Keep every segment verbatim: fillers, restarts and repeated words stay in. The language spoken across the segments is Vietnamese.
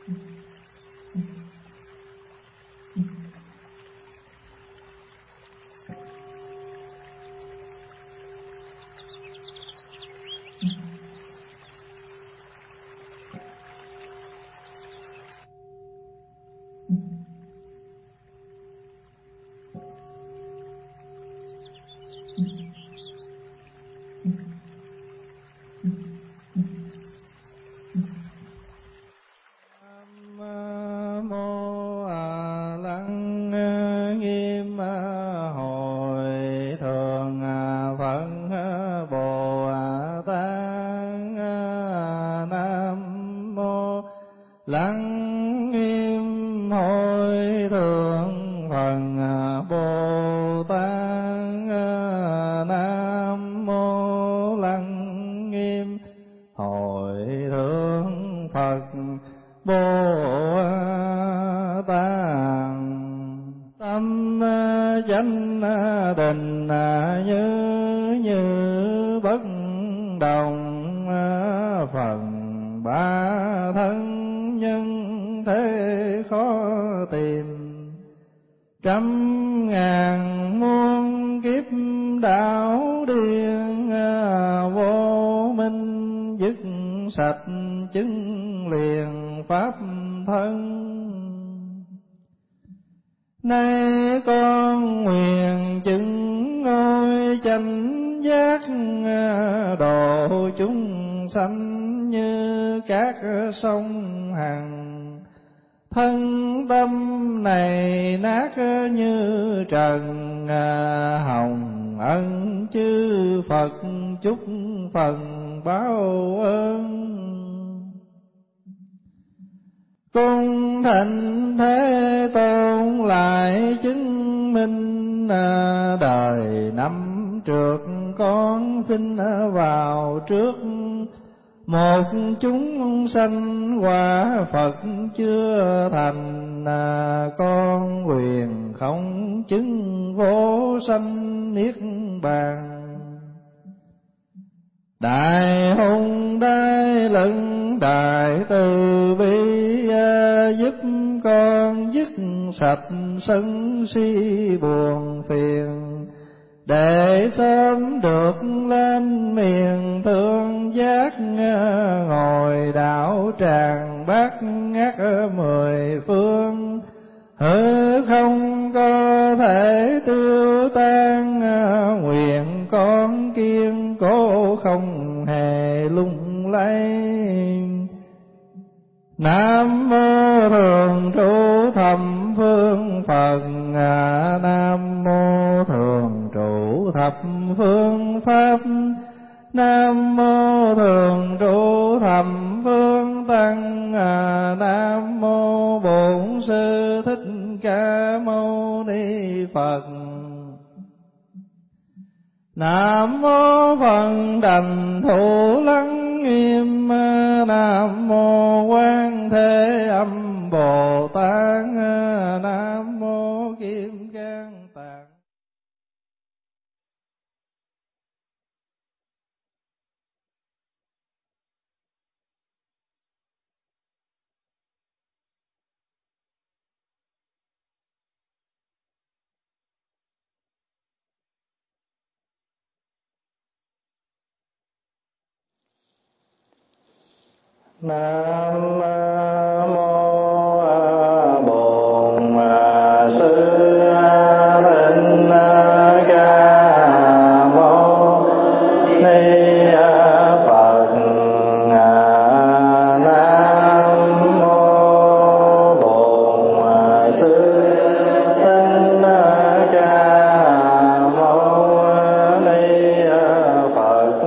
Lắng nghiêm hội thượng phần Bồ Tát. Nam mô lắng nghiêm hội thượng Phật Bồ Tát. Tâm chánh định như như bất động, phần ba thân nhân thế khó tìm. Trăm ngàn muôn kiếp đảo điên, vô minh dứt sạch chứng liền pháp thân. Nay con nguyện chứng ngôi chánh giác, độ chúng sanh như các sông hằng. Thân tâm này nát như trần, hồng ân chư Phật chúc phần báo ơn. Cung thịnh Thế Tôn lại chứng minh, đời năm trượt con xin vào trước. Một chúng sanh quả Phật chưa thành, con quyền không chứng vô sanh niết bàn. Đại hùng đại lận đại từ bi, giúp con dứt sạch sân si buồn phiền, để sớm được lên miền thương giác. Ngồi đạo tràng bát ngát mười phương, hư không có thể tiêu tan. Nguyện con kiên cố không hề lung lay. Nam mô thường trụ thập phương Phật, Nam mô thường trụ thập phương Pháp, Nam mô thường trụ thập phương Tăng, Nam mô Bổn Sư Thích Ca Mâu Ni Phật. Nam mô Phật Đảnh Thủ Lăng Nghiêm, Nam mô Quan Thế Âm Bồ Tát, Nam mô Kim Cang Tạng. Nam mô Bổn Sư Thích Ca Mâu Ni Phật. Nam mô Bổn Sư Thích Ca Mâu Ni Phật.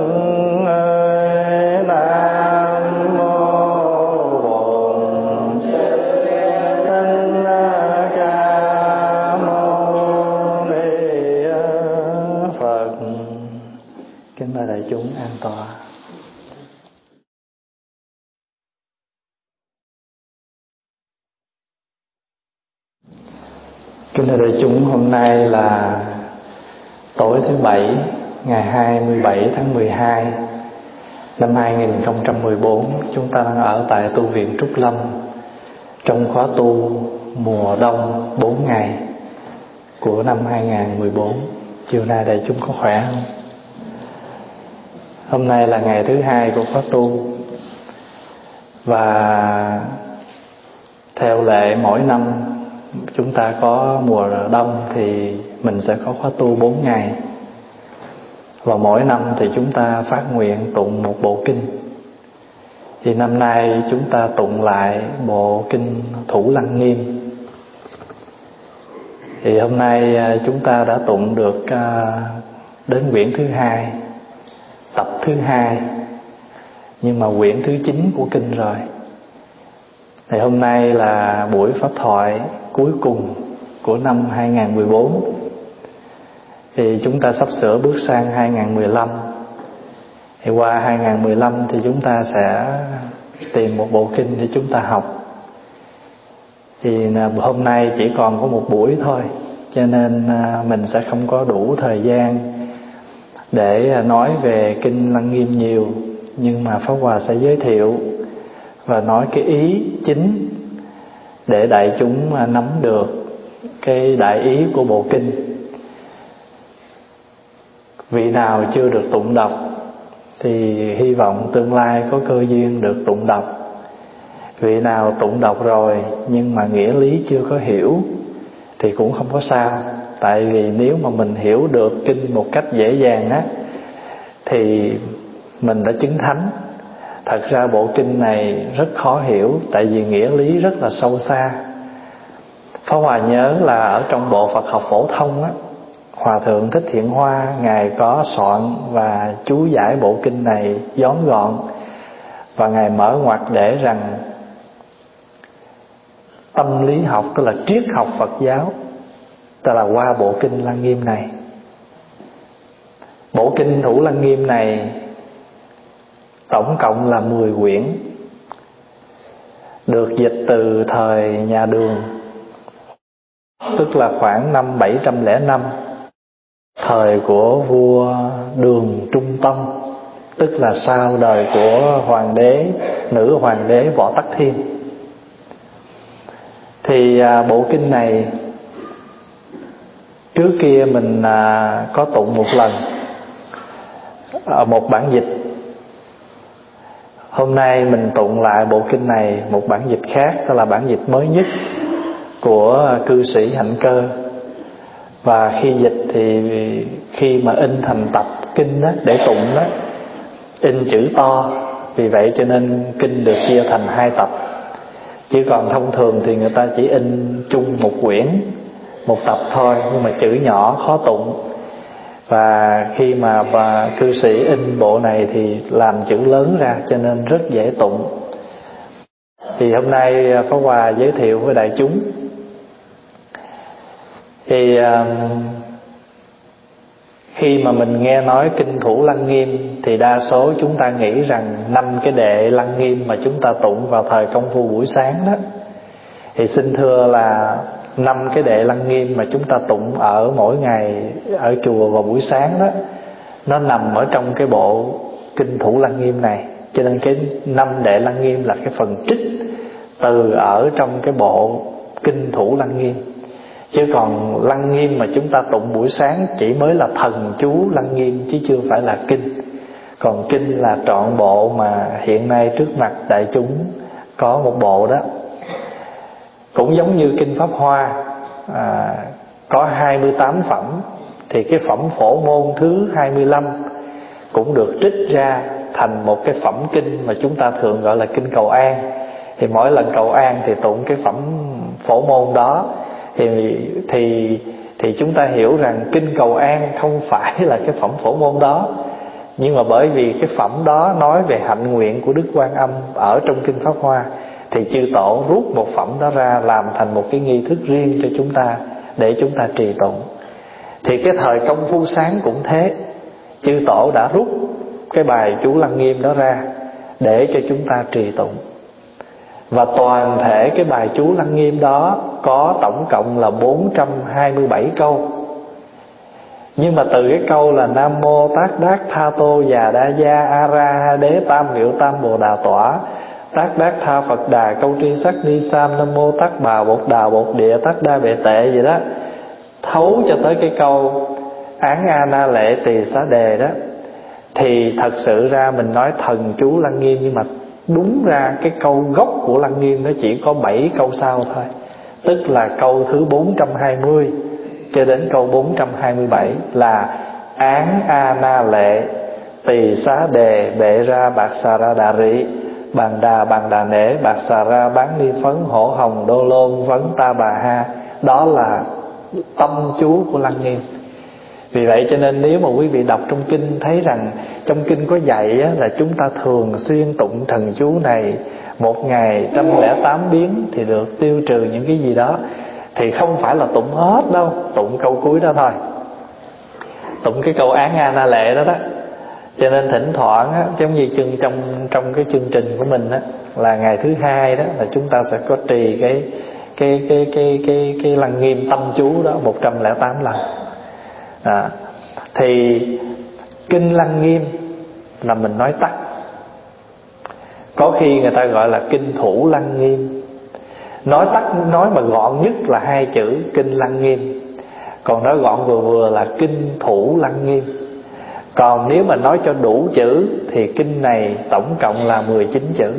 Kính mời đại chúng an tọa. Kính thưa đại chúng, hôm nay là tối thứ Bảy, ngày hai mươi bảy tháng mười hai năm hai nghìn không trăm mười bốn. Chúng ta đang ở tại tu viện Trúc Lâm, Trong khóa tu mùa đông bốn ngày của năm hai không một bốn, chiều nay đại chúng có khỏe không? Hôm nay là ngày thứ hai của khóa tu, và theo lệ mỗi năm chúng ta có mùa đông thì mình sẽ có khóa tu bốn ngày. Và mỗi năm thì chúng ta phát nguyện tụng một bộ kinh. Thì năm nay chúng ta tụng lại bộ kinh Thủ Lăng Nghiêm. Thì hôm nay chúng ta đã tụng được đến quyển thứ hai, tập thứ hai, nhưng mà quyển thứ chín của kinh rồi. Thì hôm nay là buổi pháp thoại cuối cùng của năm hai không một bốn. Thì chúng ta sắp sửa bước sang hai không một lăm. Thì qua hai không một lăm thì chúng ta sẽ tìm một bộ kinh để chúng ta học. Thì hôm nay chỉ còn có một buổi thôi, cho nên mình sẽ không có đủ thời gian để nói về kinh Lăng Nghiêm nhiều. Nhưng mà Pháp Hòa sẽ giới thiệu và nói cái ý chính để đại chúng nắm được cái đại ý của bộ kinh. Vị nào chưa được tụng đọc thì hy vọng tương lai có cơ duyên được tụng đọc. Vị nào tụng đọc rồi nhưng mà nghĩa lý chưa có hiểu thì cũng không có sao. Tại vì nếu mà mình hiểu được kinh một cách dễ dàng á thì mình đã chứng thánh. Thật ra bộ kinh này rất khó hiểu, tại vì nghĩa lý rất là sâu xa. Pháp Hòa nhớ là ở trong bộ Phật học phổ thông á, Hòa thượng Thích Thiện Hoa ngài có soạn và chú giải bộ kinh này vón gọn, và ngài mở ngoặc để rằng tâm lý học, tức là triết học Phật giáo, tức là qua bộ kinh Lăng Nghiêm này. Bộ kinh Thủ Lăng Nghiêm này tổng cộng là mười quyển, được dịch từ thời nhà Đường, tức là khoảng năm bảy trăm lẻ năm, thời của vua Đường Trung Tông, tức là sau đời của hoàng đế, nữ hoàng đế Võ Tắc Thiên. Thì à, bộ kinh này trước kia mình à, có tụng một lần ở một bản dịch. Hôm nay mình tụng lại bộ kinh này một bản dịch khác, đó là bản dịch mới nhất của cư sĩ Hạnh Cơ. Và khi dịch thì khi mà in thành tập kinh đó, để tụng đó, in chữ to, vì vậy cho nên kinh được chia thành hai tập. Chứ còn thông thường thì người ta chỉ in chung một quyển, một tập thôi, nhưng mà chữ nhỏ khó tụng. Và khi mà bà cư sĩ in bộ này thì làm chữ lớn ra, cho nên rất dễ tụng. Thì hôm nay Pháp Hòa giới thiệu với đại chúng. Thì khi mà mình nghe nói kinh Thủ Lăng Nghiêm thì đa số chúng ta nghĩ rằng năm cái đệ Lăng Nghiêm mà chúng ta tụng vào thời công phu buổi sáng đó. Thì xin thưa là năm cái đệ Lăng Nghiêm mà chúng ta tụng ở mỗi ngày ở chùa vào buổi sáng đó, nó nằm ở trong cái bộ kinh Thủ Lăng Nghiêm này. Cho nên cái năm đệ Lăng Nghiêm là cái phần trích từ ở trong cái bộ kinh Thủ Lăng Nghiêm. Chứ còn Lăng Nghiêm mà chúng ta tụng buổi sáng chỉ mới là thần chú Lăng Nghiêm, chứ chưa phải là kinh. Còn kinh là trọn bộ mà hiện nay trước mặt đại chúng có một bộ đó. Cũng giống như kinh Pháp Hoa à, có hai mươi tám phẩm, thì cái phẩm Phổ Môn thứ hai mươi lăm cũng được trích ra thành một cái phẩm kinh mà chúng ta thường gọi là kinh Cầu An. Thì mỗi lần cầu an thì tụng cái phẩm Phổ Môn đó. Thì, thì, thì chúng ta hiểu rằng kinh Cầu An không phải là cái phẩm Phổ Môn đó. Nhưng mà bởi vì cái phẩm đó nói về hạnh nguyện của Đức Quan Âm ở trong kinh Pháp Hoa, thì chư tổ rút một phẩm đó ra làm thành một cái nghi thức riêng cho chúng ta, để chúng ta trì tụng. Thì cái thời công phu sáng cũng thế, chư tổ đã rút cái bài chú Lăng Nghiêm đó ra để cho chúng ta trì tụng. Và toàn thể cái bài chú Lăng Nghiêm đó có tổng cộng là bốn trăm hai mươi bảy câu. Nhưng mà từ cái câu là Nam Mô Tát Đát Tha Tô Già Đa Gia A Ra Ha Đế Tam Miệu Tam Bồ Đà Tỏa, Tác Đát Tha Phật Đà Câu Tri Sắc Ni Sam Nam Mô Tát Bà Bột Đà Bột Địa Tát Đa Bệ Tệ gì đó, thấu cho tới cái câu Án A Na Lệ Tỳ Xá Đề đó, thì thật sự ra mình nói thần chú Lăng Nghiêm, nhưng mà đúng ra cái câu gốc của Lăng Nghiêm nó chỉ có bảy câu sau thôi. Tức là câu thứ bốn trăm hai mươi cho đến câu bốn trăm hai mươi bảy là Án A Na Lệ Tỳ Xá Đề Bệ Ra Bạc Xà Ra Đà Rị Bàn Đà Bàn Đà Nể Bạc Xà Ra Bán Ni Phấn Hổ Hồng Đô Lôn Vấn Ta Bà Ha. Đó là tâm chú của Lăng Nghiêm. Vì vậy cho nên nếu mà quý vị đọc trong kinh thấy rằng trong kinh có dạy á, là chúng ta thường xuyên tụng thần chú này một ngày trăm lẻ tám biến thì được tiêu trừ những cái gì đó, thì không phải là tụng hết đâu, tụng câu cuối đó thôi, tụng cái câu Án A Na Lệ đó đó. Cho nên thỉnh thoảng á, giống như chương trong trong cái chương trình của mình á, là ngày thứ hai đó là chúng ta sẽ có trì cái cái cái cái cái cái Lăng Nghiêm tâm chú đó một trăm lẻ tám lần. À, thì kinh Lăng Nghiêm là mình nói tắt, có khi người ta gọi là kinh thủ Lăng Nghiêm. Nói tắt, nói mà gọn nhất là hai chữ kinh Lăng Nghiêm, còn nói gọn vừa vừa là kinh thủ Lăng Nghiêm. Còn nếu mà nói cho đủ chữ thì kinh này tổng cộng là mười chín chữ.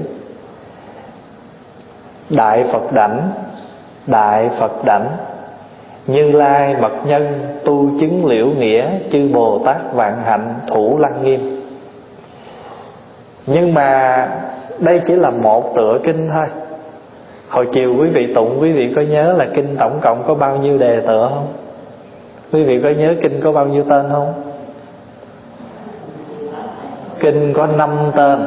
Đại Phật Đảnh, Đại Phật Đảnh, Như Lai Mật Nhân tu chứng liễu nghĩa, chư Bồ Tát vạn hạnh thủ Lăng Nghiêm. Nhưng mà đây chỉ là một tựa kinh thôi. Hồi chiều quý vị tụng, quý vị có nhớ là kinh tổng cộng có bao nhiêu đề tựa không? Quý vị có nhớ kinh có bao nhiêu tên không? Kinh có năm tên.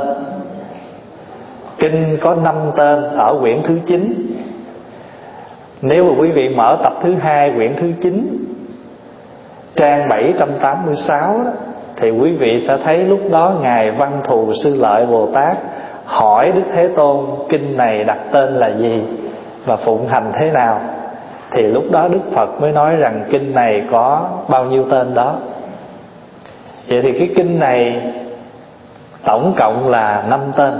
Kinh có năm tên ở quyển thứ chín. Nếu mà quý vị mở tập thứ hai quyển thứ chín trang bảy trăm tám mươi sáu đó, thì quý vị sẽ thấy lúc đó Ngài Văn Thù Sư Lợi Bồ Tát hỏi Đức Thế Tôn kinh này đặt tên là gì và phụng hành thế nào. Thì lúc đó Đức Phật mới nói rằng kinh này có bao nhiêu tên đó. Vậy thì cái kinh này tổng cộng là năm tên.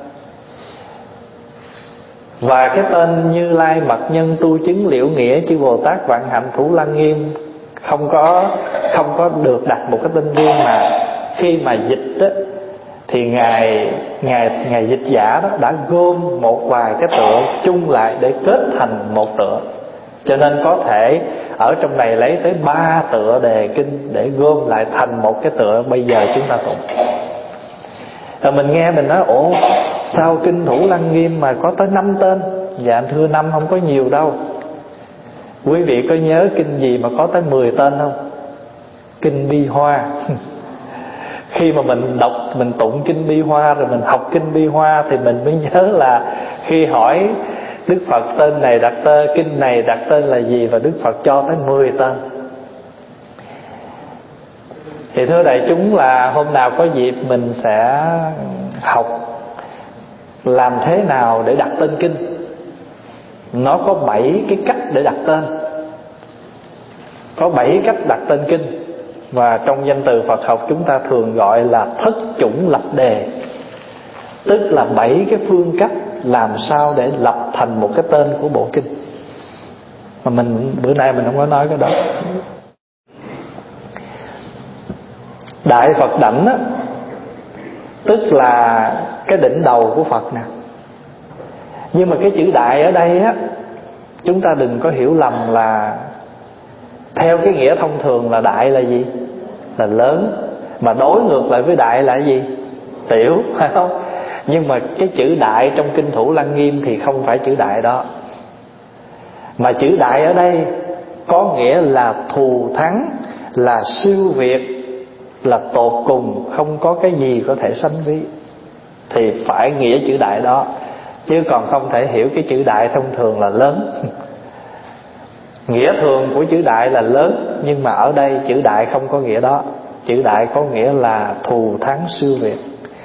Và cái tên Như Lai Mật Nhân tu chứng liễu nghĩa, chư Bồ Tát vạn hạnh thủ Lăng Nghiêm không có không có được đặt một cái tên riêng, mà khi mà dịch đó, thì ngài ngài ngài dịch giả đó đã gom một vài cái tựa chung lại để kết thành một tựa. Cho nên có thể ở trong này lấy tới ba tựa đề kinh để gom lại thành một cái tựa bây giờ chúng ta tụng. Rồi mình nghe mình nói ủa sao kinh thủ Lăng Nghiêm mà có tới năm tên? Dạ thưa, năm không có nhiều đâu. Quý vị có nhớ kinh gì mà có tới mười tên không? Kinh Bi Hoa. Khi mà mình đọc, mình tụng kinh Bi Hoa rồi mình học kinh Bi Hoa thì mình mới nhớ là khi hỏi Đức Phật tên này đặt tên, kinh này đặt tên là gì, và Đức Phật cho tới mười tên. Thì thưa đại chúng là hôm nào có dịp mình sẽ học làm thế nào để đặt tên kinh. Nó có bảy cái cách để đặt tên. Có bảy cách đặt tên kinh. Và trong danh từ Phật học chúng ta thường gọi là thất chủng lập đề. Tức là bảy cái phương cách làm sao để lập thành một cái tên của bộ kinh. Mà mình bữa nay mình không có nói cái đó. Đại Phật Đảnh á, tức là cái đỉnh đầu của Phật nè. Nhưng mà cái chữ đại ở đây á, chúng ta đừng có hiểu lầm là theo cái nghĩa thông thường là đại là gì? Là lớn. Mà đối ngược lại với đại là gì? Tiểu, phải không? Nhưng mà cái chữ đại trong kinh thủ Lăng Nghiêm thì không phải chữ đại đó. Mà chữ đại ở đây có nghĩa là thù thắng, là siêu việt, là tột cùng, không có cái gì có thể sánh ví. Thì phải nghĩa chữ đại đó, chứ còn không thể hiểu cái chữ đại thông thường là lớn. Nghĩa thường của chữ đại là lớn, nhưng mà ở đây chữ đại không có nghĩa đó. Chữ đại có nghĩa là thù thắng siêu việt.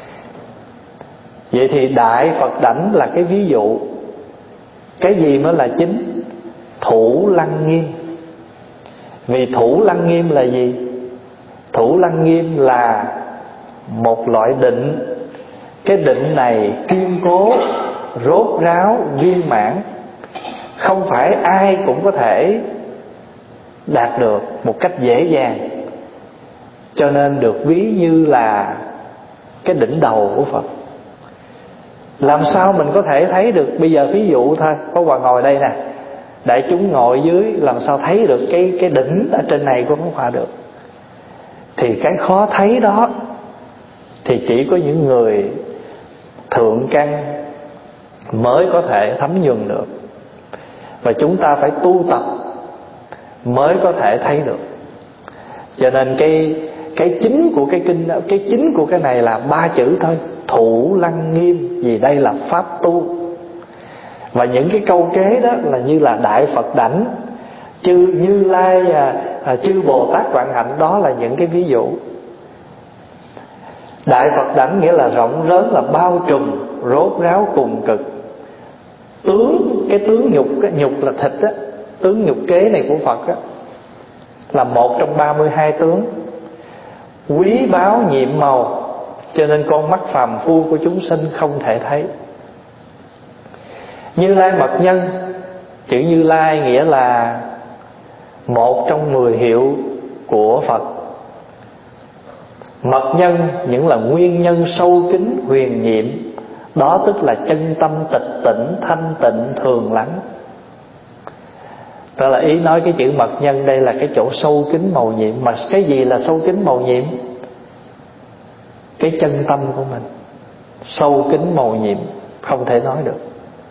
Vậy thì Đại Phật Đảnh là cái ví dụ. Cái gì mới là chính? Thủ Lăng Nghiêm. Vì thủ Lăng Nghiêm là gì? Thủ Lăng Nghiêm là một loại định Cái định này kiên cố, rốt ráo, viên mãn, không phải ai cũng có thể đạt được một cách dễ dàng, cho nên được ví như là cái đỉnh đầu của Phật. Làm sao mình có thể thấy được? Bây giờ ví dụ thôi, có Hòa ngồi đây nè, đại chúng ngồi dưới, làm sao thấy được cái cái đỉnh ở trên này của Pháp Hòa được? Thì cái khó thấy đó thì chỉ có những người thượng căn mới có thể thấm nhuần được, và chúng ta phải tu tập mới có thể thấy được. Cho nên cái cái chính của cái kinh, cái chính của cái này là ba chữ thôi: thủ lăng nghiêm. Vì đây là pháp tu. Và những cái câu kế đó là như là Đại Phật Đảnh, chư Như Lai, à, à, chư Bồ Tát Vạn Hạnh, đó là những cái ví dụ. Đại Phật Đảnh nghĩa là rộng lớn, là bao trùm, rốt ráo cùng cực. Tướng, cái tướng nhục, cái nhục là thịt á, tướng nhục kế này của Phật á, là một trong ba mươi hai tướng, quý báu nhiệm màu, cho nên con mắt phàm phu của chúng sinh không thể thấy. Như Lai Mật Nhân, chữ Như Lai nghĩa là một trong mười hiệu của Phật. Mật Nhân những là nguyên nhân sâu kín huyền nhiệm, đó tức là chân tâm tịch tỉnh, thanh tịnh, thường lắng. Đó là ý nói cái chữ Mật Nhân đây là cái chỗ sâu kín màu nhiệm. Mà cái gì là sâu kín màu nhiệm? Cái chân tâm của mình sâu kín màu nhiệm, không thể nói được.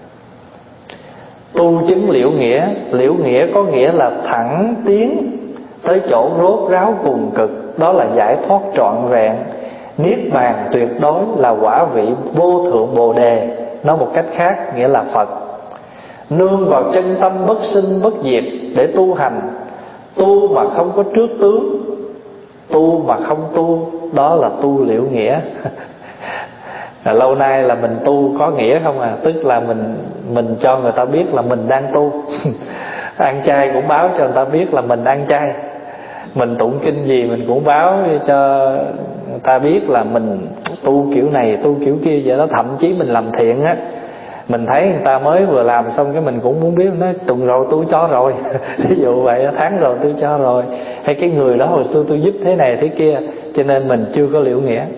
Tu chứng liễu nghĩa, liễu nghĩa có nghĩa là thẳng tiến tới chỗ rốt ráo cùng cực, đó là giải thoát trọn vẹn. Niết bàn tuyệt đối là quả vị vô thượng Bồ Đề, nói một cách khác nghĩa là Phật. Nương vào chân tâm bất sinh bất diệt để tu hành. Tu mà không có trước tướng, tu mà không tu, đó là tu liễu nghĩa. Lâu nay là mình tu có nghĩa không à, tức là mình mình cho người ta biết là mình đang tu. Ăn chay cũng báo cho người ta biết là mình ăn chay. Mình tụng kinh gì mình cũng báo cho người ta biết là mình tu kiểu này, tu kiểu kia vậy đó. Thậm chí mình làm thiện á, mình thấy người ta mới vừa làm xong cái mình cũng muốn biết, nói tuần rồi tôi cho rồi. Ví dụ vậy, tháng rồi tôi cho rồi. Hay cái người đó hồi xưa tôi giúp thế này thế kia. Cho nên mình chưa có liễu nghĩa.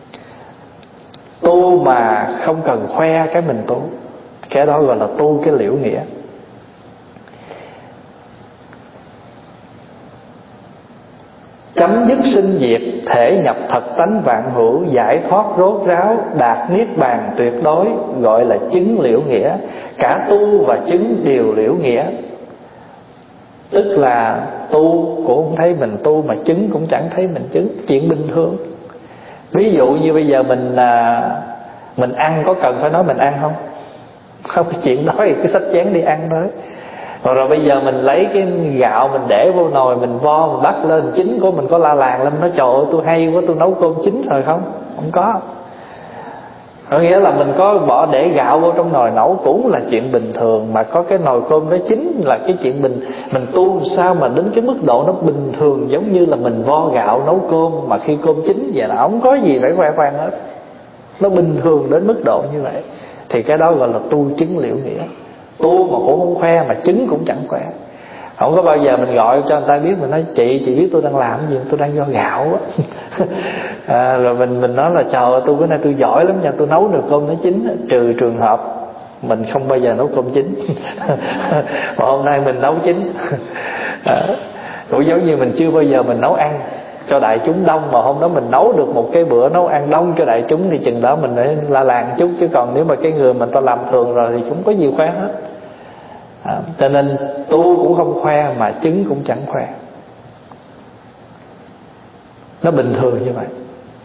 Tu mà không cần khoe cái mình tu, cái đó gọi là tu cái liễu nghĩa. Chấm dứt sinh diệt, thể nhập thật tánh vạn hữu, giải thoát rốt ráo, đạt niết bàn tuyệt đối, gọi là chứng liễu nghĩa. Cả tu và chứng đều liễu nghĩa. Tức là tu cũng không thấy mình tu, mà chứng cũng chẳng thấy mình chứng. Chuyện bình thường. Ví dụ như bây giờ mình à, mình ăn có cần phải nói mình ăn không? Không, cái chuyện đó thì cứ xách chén đi ăn thôi. Rồi, rồi bây giờ mình lấy cái gạo mình để vô nồi, mình vo, mình bắt lên chín của mình có la làng lên, nói trời ơi tôi hay quá, tôi nấu cơm chín rồi không? Không có. Có nghĩa là mình có bỏ để gạo vô trong nồi nấu cũng là chuyện bình thường, mà có cái nồi cơm đó chín là cái chuyện bình. Mình tu sao mà đến cái mức độ nó bình thường, giống như là mình vo gạo nấu cơm mà khi cơm chín vậy là không có gì phải khoe khoang hết. Nó bình thường đến mức độ như vậy, thì cái đó gọi là tu chứng liễu nghĩa. Tu mà cũng không khoe, mà chứng cũng chẳng khoe. Không có bao giờ mình gọi cho người ta biết, mình nói chị, chị biết tôi đang làm gì, tôi đang vo gạo á. À, rồi mình mình nói là trời ơi, tôi bữa nay tôi giỏi lắm nha, tôi nấu được cơm nó chín. Trừ trường hợp mình không bao giờ nấu cơm chín. Mà hôm nay mình nấu chín. À, cũng giống như mình chưa bao giờ mình nấu ăn cho đại chúng đông, mà hôm đó mình nấu được một cái bữa nấu ăn đông cho đại chúng, thì chừng đó mình phải la làng chút. Chứ còn nếu mà cái người mình ta làm thường rồi thì chúng có gì khoe hết. À, cho nên tu cũng không khoe, mà chứng cũng chẳng khoe. Nó bình thường như vậy.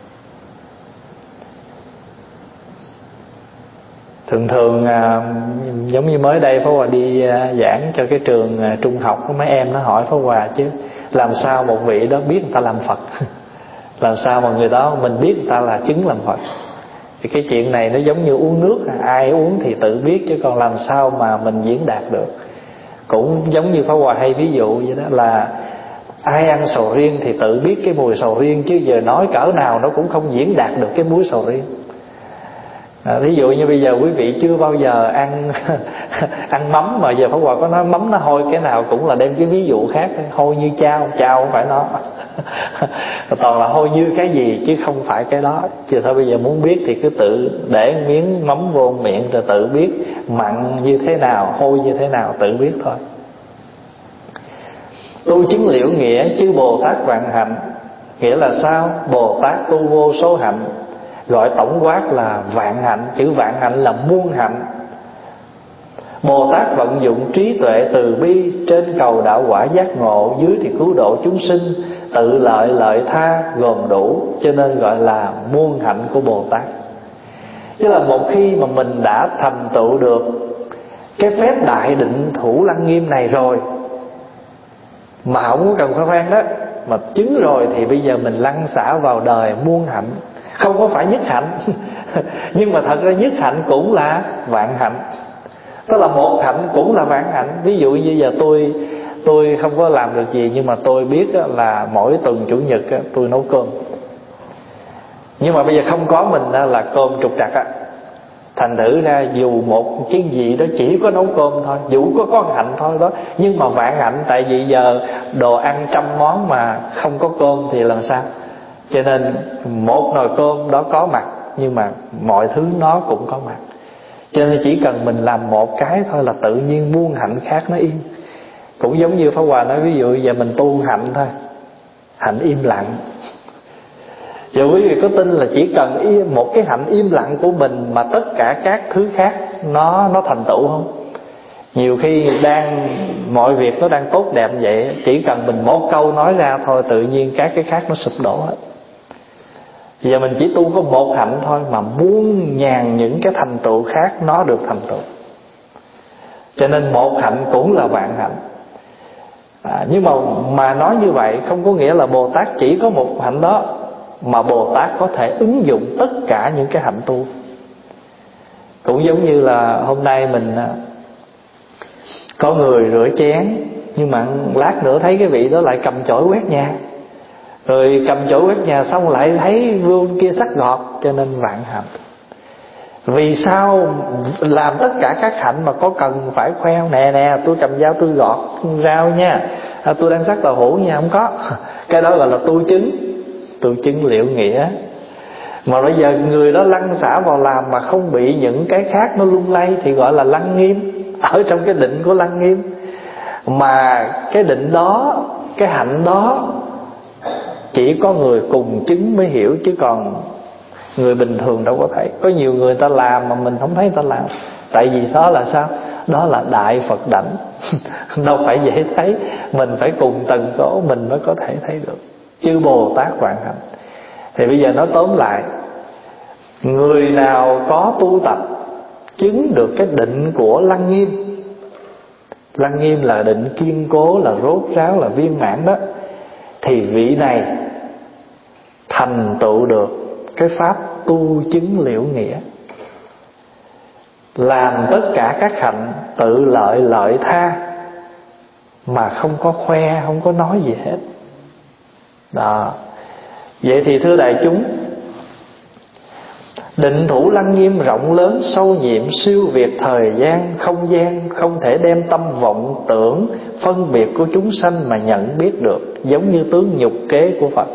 Thường thường à, giống như mới đây Pháp Hòa đi à, giảng cho cái trường à, trung học, mấy em nó hỏi Pháp Hòa chứ làm sao một vị đó biết người ta làm Phật? Làm sao mà người đó mình biết người ta là chứng làm Phật? Thì cái chuyện này nó giống như uống nước, ai uống thì tự biết, chứ còn làm sao mà mình diễn đạt được. Cũng giống như Pháp Hòa hay ví dụ vậy đó, là ai ăn sầu riêng thì tự biết cái mùi sầu riêng, chứ giờ nói cỡ nào nó cũng không diễn đạt được cái muối sầu riêng. À, thí dụ như bây giờ quý vị chưa bao giờ ăn ăn mắm, mà giờ Pháp Hòa có nói mắm nó hôi cái nào cũng là đem cái ví dụ khác, hôi như chao, chao không phải nó toàn là hôi như cái gì chứ không phải cái đó. Chứ thôi bây giờ muốn biết thì cứ tự để miếng mắm vô miệng rồi tự biết mặn như thế nào, hôi như thế nào, tự biết thôi. Tu chứng liễu nghĩa chư Bồ Tát vạn hạnh. Nghĩa là sao? Bồ Tát tu vô số hạnh, gọi tổng quát là vạn hạnh. Chữ vạn hạnh là muôn hạnh. Bồ Tát vận dụng trí tuệ từ bi, trên cầu đạo quả giác ngộ, dưới thì cứu độ chúng sinh, tự lợi lợi tha gồm đủ, cho nên gọi là muôn hạnh của Bồ Tát. Chứ là một khi mà mình đã thành tựu được cái phép đại định thủ lăng nghiêm này rồi, mà không có cần phải khoan đó, mà chứng rồi thì bây giờ mình lăn xả vào đời muôn hạnh. Không có phải nhất hạnh nhưng mà thật ra nhất hạnh cũng là vạn hạnh. Tức là một hạnh cũng là vạn hạnh. Ví dụ như giờ tôi Tôi không có làm được gì, nhưng mà tôi biết là mỗi tuần Chủ nhật tôi nấu cơm. Nhưng mà bây giờ không có mình là cơm trục trặc á. Thành thử ra dù một cái gì đó chỉ có nấu cơm thôi, dù có con hạnh thôi đó, nhưng mà vạn hạnh. Tại vì giờ đồ ăn trăm món mà không có cơm thì làm sao? Cho nên một nồi cơm đó có mặt, nhưng mà mọi thứ nó cũng có mặt. Cho nên chỉ cần mình làm một cái thôi là tự nhiên muôn hạnh khác nó yên. Cũng giống như Pháp Hòa nói, ví dụ giờ mình tu hạnh thôi, hạnh im lặng. Giờ quý vị có tin là chỉ cần im, một cái hạnh im lặng của mình mà tất cả các thứ khác nó nó thành tựu không? Nhiều khi đang mọi việc nó đang tốt đẹp vậy, chỉ cần mình một câu nói ra thôi, tự nhiên các cái khác nó sụp đổ hết. Giờ mình chỉ tu có một hạnh thôi mà muôn ngàn những cái thành tựu khác nó được thành tựu. Cho nên một hạnh cũng là vạn hạnh. À, nhưng mà mà nói như vậy không có nghĩa là Bồ Tát chỉ có một hạnh đó, mà Bồ Tát có thể ứng dụng tất cả những cái hạnh tu. Cũng giống như là hôm nay mình có người rửa chén, nhưng mà lát nữa thấy cái vị đó lại cầm chổi quét nhà, rồi cầm chổi quét nhà xong lại thấy vương kia sắc gọt, cho nên vạn hạnh. Vì sao làm tất cả các hạnh mà có cần phải khoe? Nè nè tôi cầm dao tôi gọt rau nha, à, tôi đang sắc tàu hũ nha, không có. Cái đó gọi là tu chứng, tu chứng liễu nghĩa. Mà bây giờ người đó lăn xả vào làm mà không bị những cái khác nó lung lay thì gọi là lăng nghiêm, ở trong cái định của lăng nghiêm. Mà cái định đó, cái hạnh đó chỉ có người cùng chứng mới hiểu, chứ còn người bình thường đâu có thấy. Có nhiều người ta làm mà mình không thấy ta làm. Tại vì đó là sao? Đó là đại Phật đảnh đâu phải dễ thấy. Mình phải cùng tần số mình mới có thể thấy được. Chư Bồ Tát vạn hạnh. Thì bây giờ nói tóm lại, người nào có tu tập chứng được cái định của lăng nghiêm. Lăng nghiêm là định kiên cố, là rốt ráo, là viên mãn đó, thì vị này thành tựu được cái pháp tu chứng liễu nghĩa, làm tất cả các hạnh tự lợi lợi tha, mà không có khoe, không có nói gì hết đó. Vậy thì thưa đại chúng, định thủ lăng nghiêm rộng lớn sâu nhiệm, siêu việt thời gian không gian, không thể đem tâm vọng tưởng phân biệt của chúng sanh mà nhận biết được, giống như tướng nhục kế của Phật.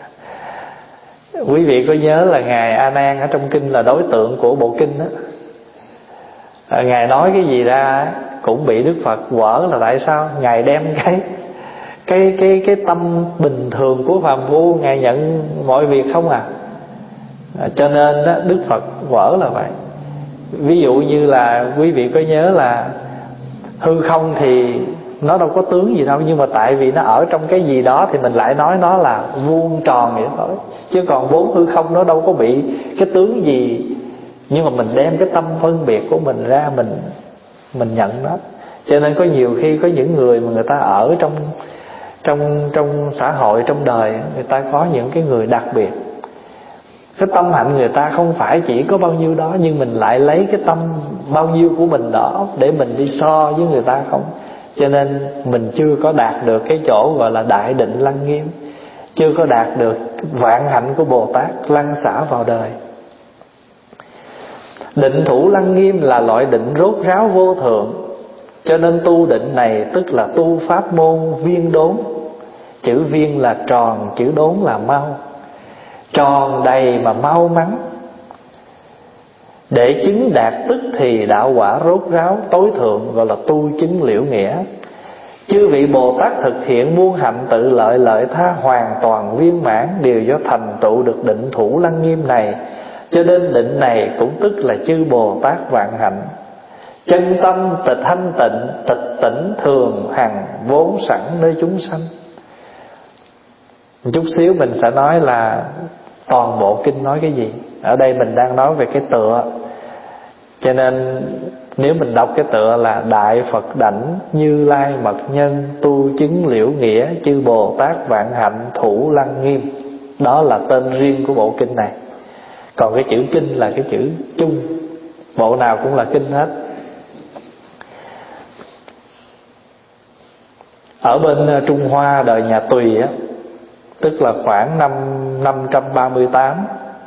Quý vị có nhớ là Ngài A Nan ở trong kinh là đối tượng của bộ kinh đó. À, Ngài nói cái gì ra cũng bị Đức Phật quở, là tại sao? Ngài đem cái cái cái cái tâm bình thường của phàm phu, Ngài nhận mọi việc không à. À, cho nên đó, Đức Phật quở là vậy. Ví dụ như là quý vị có nhớ là hư không thì nó đâu có tướng gì đâu, nhưng mà tại vì nó ở trong cái gì đó thì mình lại nói nó là vuông tròn vậy thôi. Chứ còn vốn hư không nó đâu có bị cái tướng gì, nhưng mà mình đem cái tâm phân biệt của mình ra, mình mình nhận nó. Cho nên có nhiều khi có những người mà người ta ở trong trong trong xã hội, trong đời, người ta có những cái người đặc biệt. Cái tâm hạnh người ta không phải chỉ có bao nhiêu đó, nhưng mình lại lấy cái tâm bao nhiêu của mình đó để mình đi so với người ta không. Cho nên mình chưa có đạt được cái chỗ gọi là đại định lăng nghiêm, chưa có đạt được vạn hạnh của Bồ Tát lăn xả vào đời. Định thủ lăng nghiêm là loại định rốt ráo vô thượng, cho nên tu định này tức là tu pháp môn viên đốn. Chữ viên là tròn, chữ đốn là mau. Tròn đầy mà mau mắn, để chứng đạt tức thì đạo quả rốt ráo tối thượng, gọi là tu chứng liễu nghĩa. Chư vị Bồ Tát thực hiện muôn hạnh tự lợi lợi tha hoàn toàn viên mãn, đều do thành tựu được định thủ lăng nghiêm này. Cho nên định này cũng tức là chư Bồ Tát vạn hạnh. Chân tâm tịch thanh tịnh, tịch tỉnh thường hằng vốn sẵn nơi chúng sanh. Một chút xíu mình sẽ nói là toàn bộ kinh nói cái gì. Ở đây mình đang nói về cái tựa, cho nên nếu mình đọc cái tựa là Đại Phật Đảnh Như Lai Mật Nhân tu chứng liễu nghĩa, chư Bồ Tát vạn hạnh thủ lăng nghiêm, đó là tên riêng của bộ kinh này. Còn cái chữ kinh là cái chữ chung, bộ nào cũng là kinh hết. Ở bên Trung Hoa đời nhà Tùy á, tức là khoảng năm năm trăm ba mươi tám,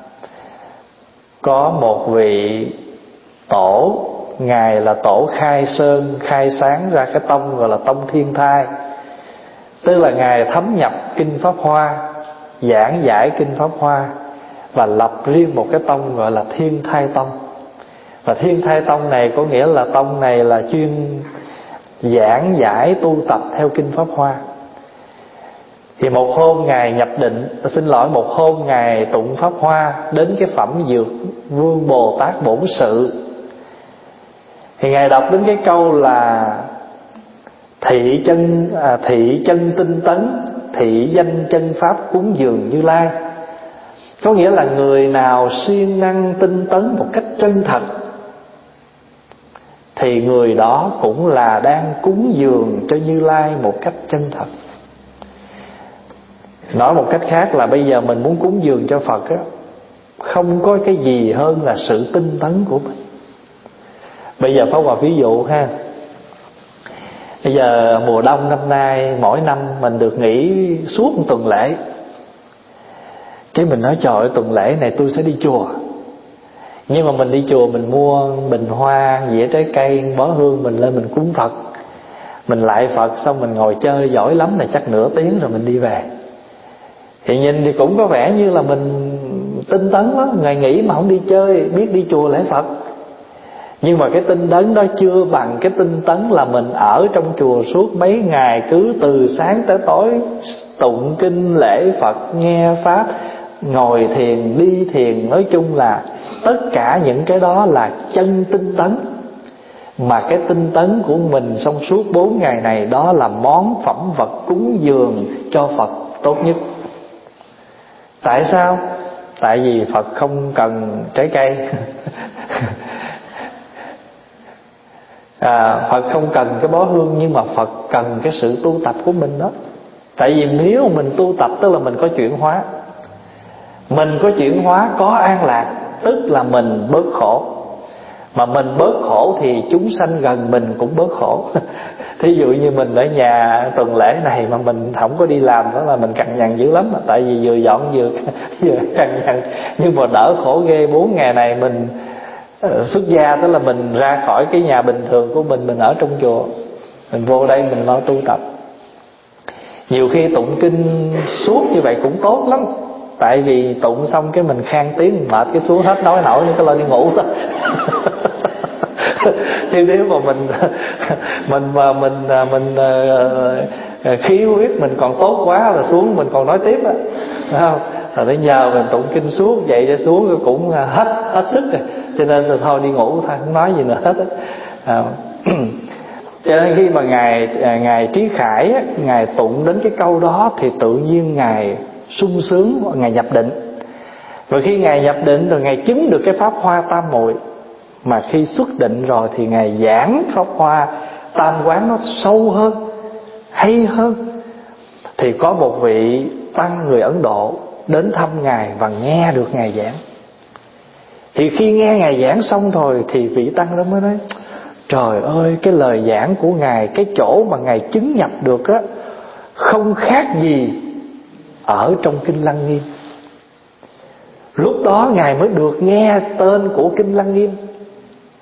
có một vị tổ, ngài là tổ khai sơn, khai sáng ra cái tông gọi là tông Thiên Thai. Tức là ngài thấm nhập kinh Pháp Hoa, giảng giải kinh Pháp Hoa, và lập riêng một cái tông gọi là Thiên Thai Tông. Và Thiên Thai Tông này có nghĩa là tông này là chuyên giảng giải tu tập theo kinh Pháp Hoa. Thì một hôm ngài nhập định, xin lỗi, một hôm ngài tụng Pháp Hoa đến cái phẩm Dược Vương Bồ Tát Bổn Sự, thì ngài đọc đến cái câu là thị chân à, thị chân tinh tấn, thị danh chân pháp cúng dường Như Lai. Có nghĩa là người nào siêng năng tinh tấn một cách chân thật thì người đó cũng là đang cúng dường cho Như Lai một cách chân thật. Nói một cách khác là bây giờ mình muốn cúng dường cho Phật á, không có cái gì hơn là sự tinh tấn của mình. Bây giờ Pháp Hòa ví dụ ha. Bây giờ mùa đông năm nay, mỗi năm mình được nghỉ suốt một tuần lễ. Cái mình nói trời ơi, tuần lễ này tôi sẽ đi chùa. Nhưng mà mình đi chùa mình mua bình hoa, dĩa trái cây, bó hương, mình lên mình cúng Phật. Mình lại Phật xong mình ngồi chơi giỏi lắm này chắc nửa tiếng rồi mình đi về. Thì nhìn thì cũng có vẻ như là mình tinh tấn lắm, ngày nghỉ mà không đi chơi, biết đi chùa lễ Phật. Nhưng mà cái tinh tấn đó chưa bằng cái tinh tấn là mình ở trong chùa suốt mấy ngày, cứ từ sáng tới tối tụng kinh lễ Phật, nghe Pháp, ngồi thiền, đi thiền. Nói chung là tất cả những cái đó là chân tinh tấn. Mà cái tinh tấn của mình trong suốt bốn ngày này, đó là món phẩm vật cúng dường cho Phật tốt nhất. Tại sao? Tại vì Phật không cần trái cây. à, Phật không cần cái bó hương, nhưng mà Phật cần cái sự tu tập của mình đó. Tại vì nếu mình tu tập tức là mình có chuyển hóa. Mình có chuyển hóa, có an lạc, tức là mình bớt khổ. Mà mình bớt khổ thì chúng sanh gần mình cũng bớt khổ. Thí dụ như mình ở nhà tuần lễ này mà mình không có đi làm, đó là mình cằn nhằn dữ lắm. Tại vì vừa dọn vừa, vừa cằn nhằn. Nhưng mà đỡ khổ ghê, bốn ngày này mình xuất gia, tức là mình ra khỏi cái nhà bình thường của mình, mình ở trong chùa, mình vô đây mình lo tu tập. Nhiều khi tụng kinh suốt như vậy cũng tốt lắm. Tại vì tụng xong cái mình khang tiếng mệt cái xuống hết nói nổi, cái lo đi ngủ thôi. Chứ nếu mà mình mình mà mình mình, mình khí huyết mình còn tốt quá là xuống mình còn nói tiếp á, phải không? Rồi tới nhờ mình tụng kinh suốt vậy để xuống cũng hết hết sức rồi, cho nên là thôi đi ngủ thôi, không nói gì nữa hết á. Cho nên khi mà ngài ngài Trí Khải á, ngài tụng đến cái câu đó thì tự nhiên ngài sung sướng, ngài nhập định. Rồi khi ngài nhập định rồi ngài chứng được cái pháp hoa tam muội. Mà khi xuất định rồi thì ngài giảng pháp hoa tam quán nó sâu hơn, hay hơn. Thì có một vị tăng người Ấn Độ đến thăm ngài và nghe được ngài giảng. Thì khi nghe ngài giảng xong rồi thì vị tăng đó mới nói: trời ơi, cái lời giảng của ngài, cái chỗ mà ngài chứng nhập được á, không khác gì ở trong kinh Lăng Nghiêm. Lúc đó ngài mới được nghe tên của kinh Lăng Nghiêm.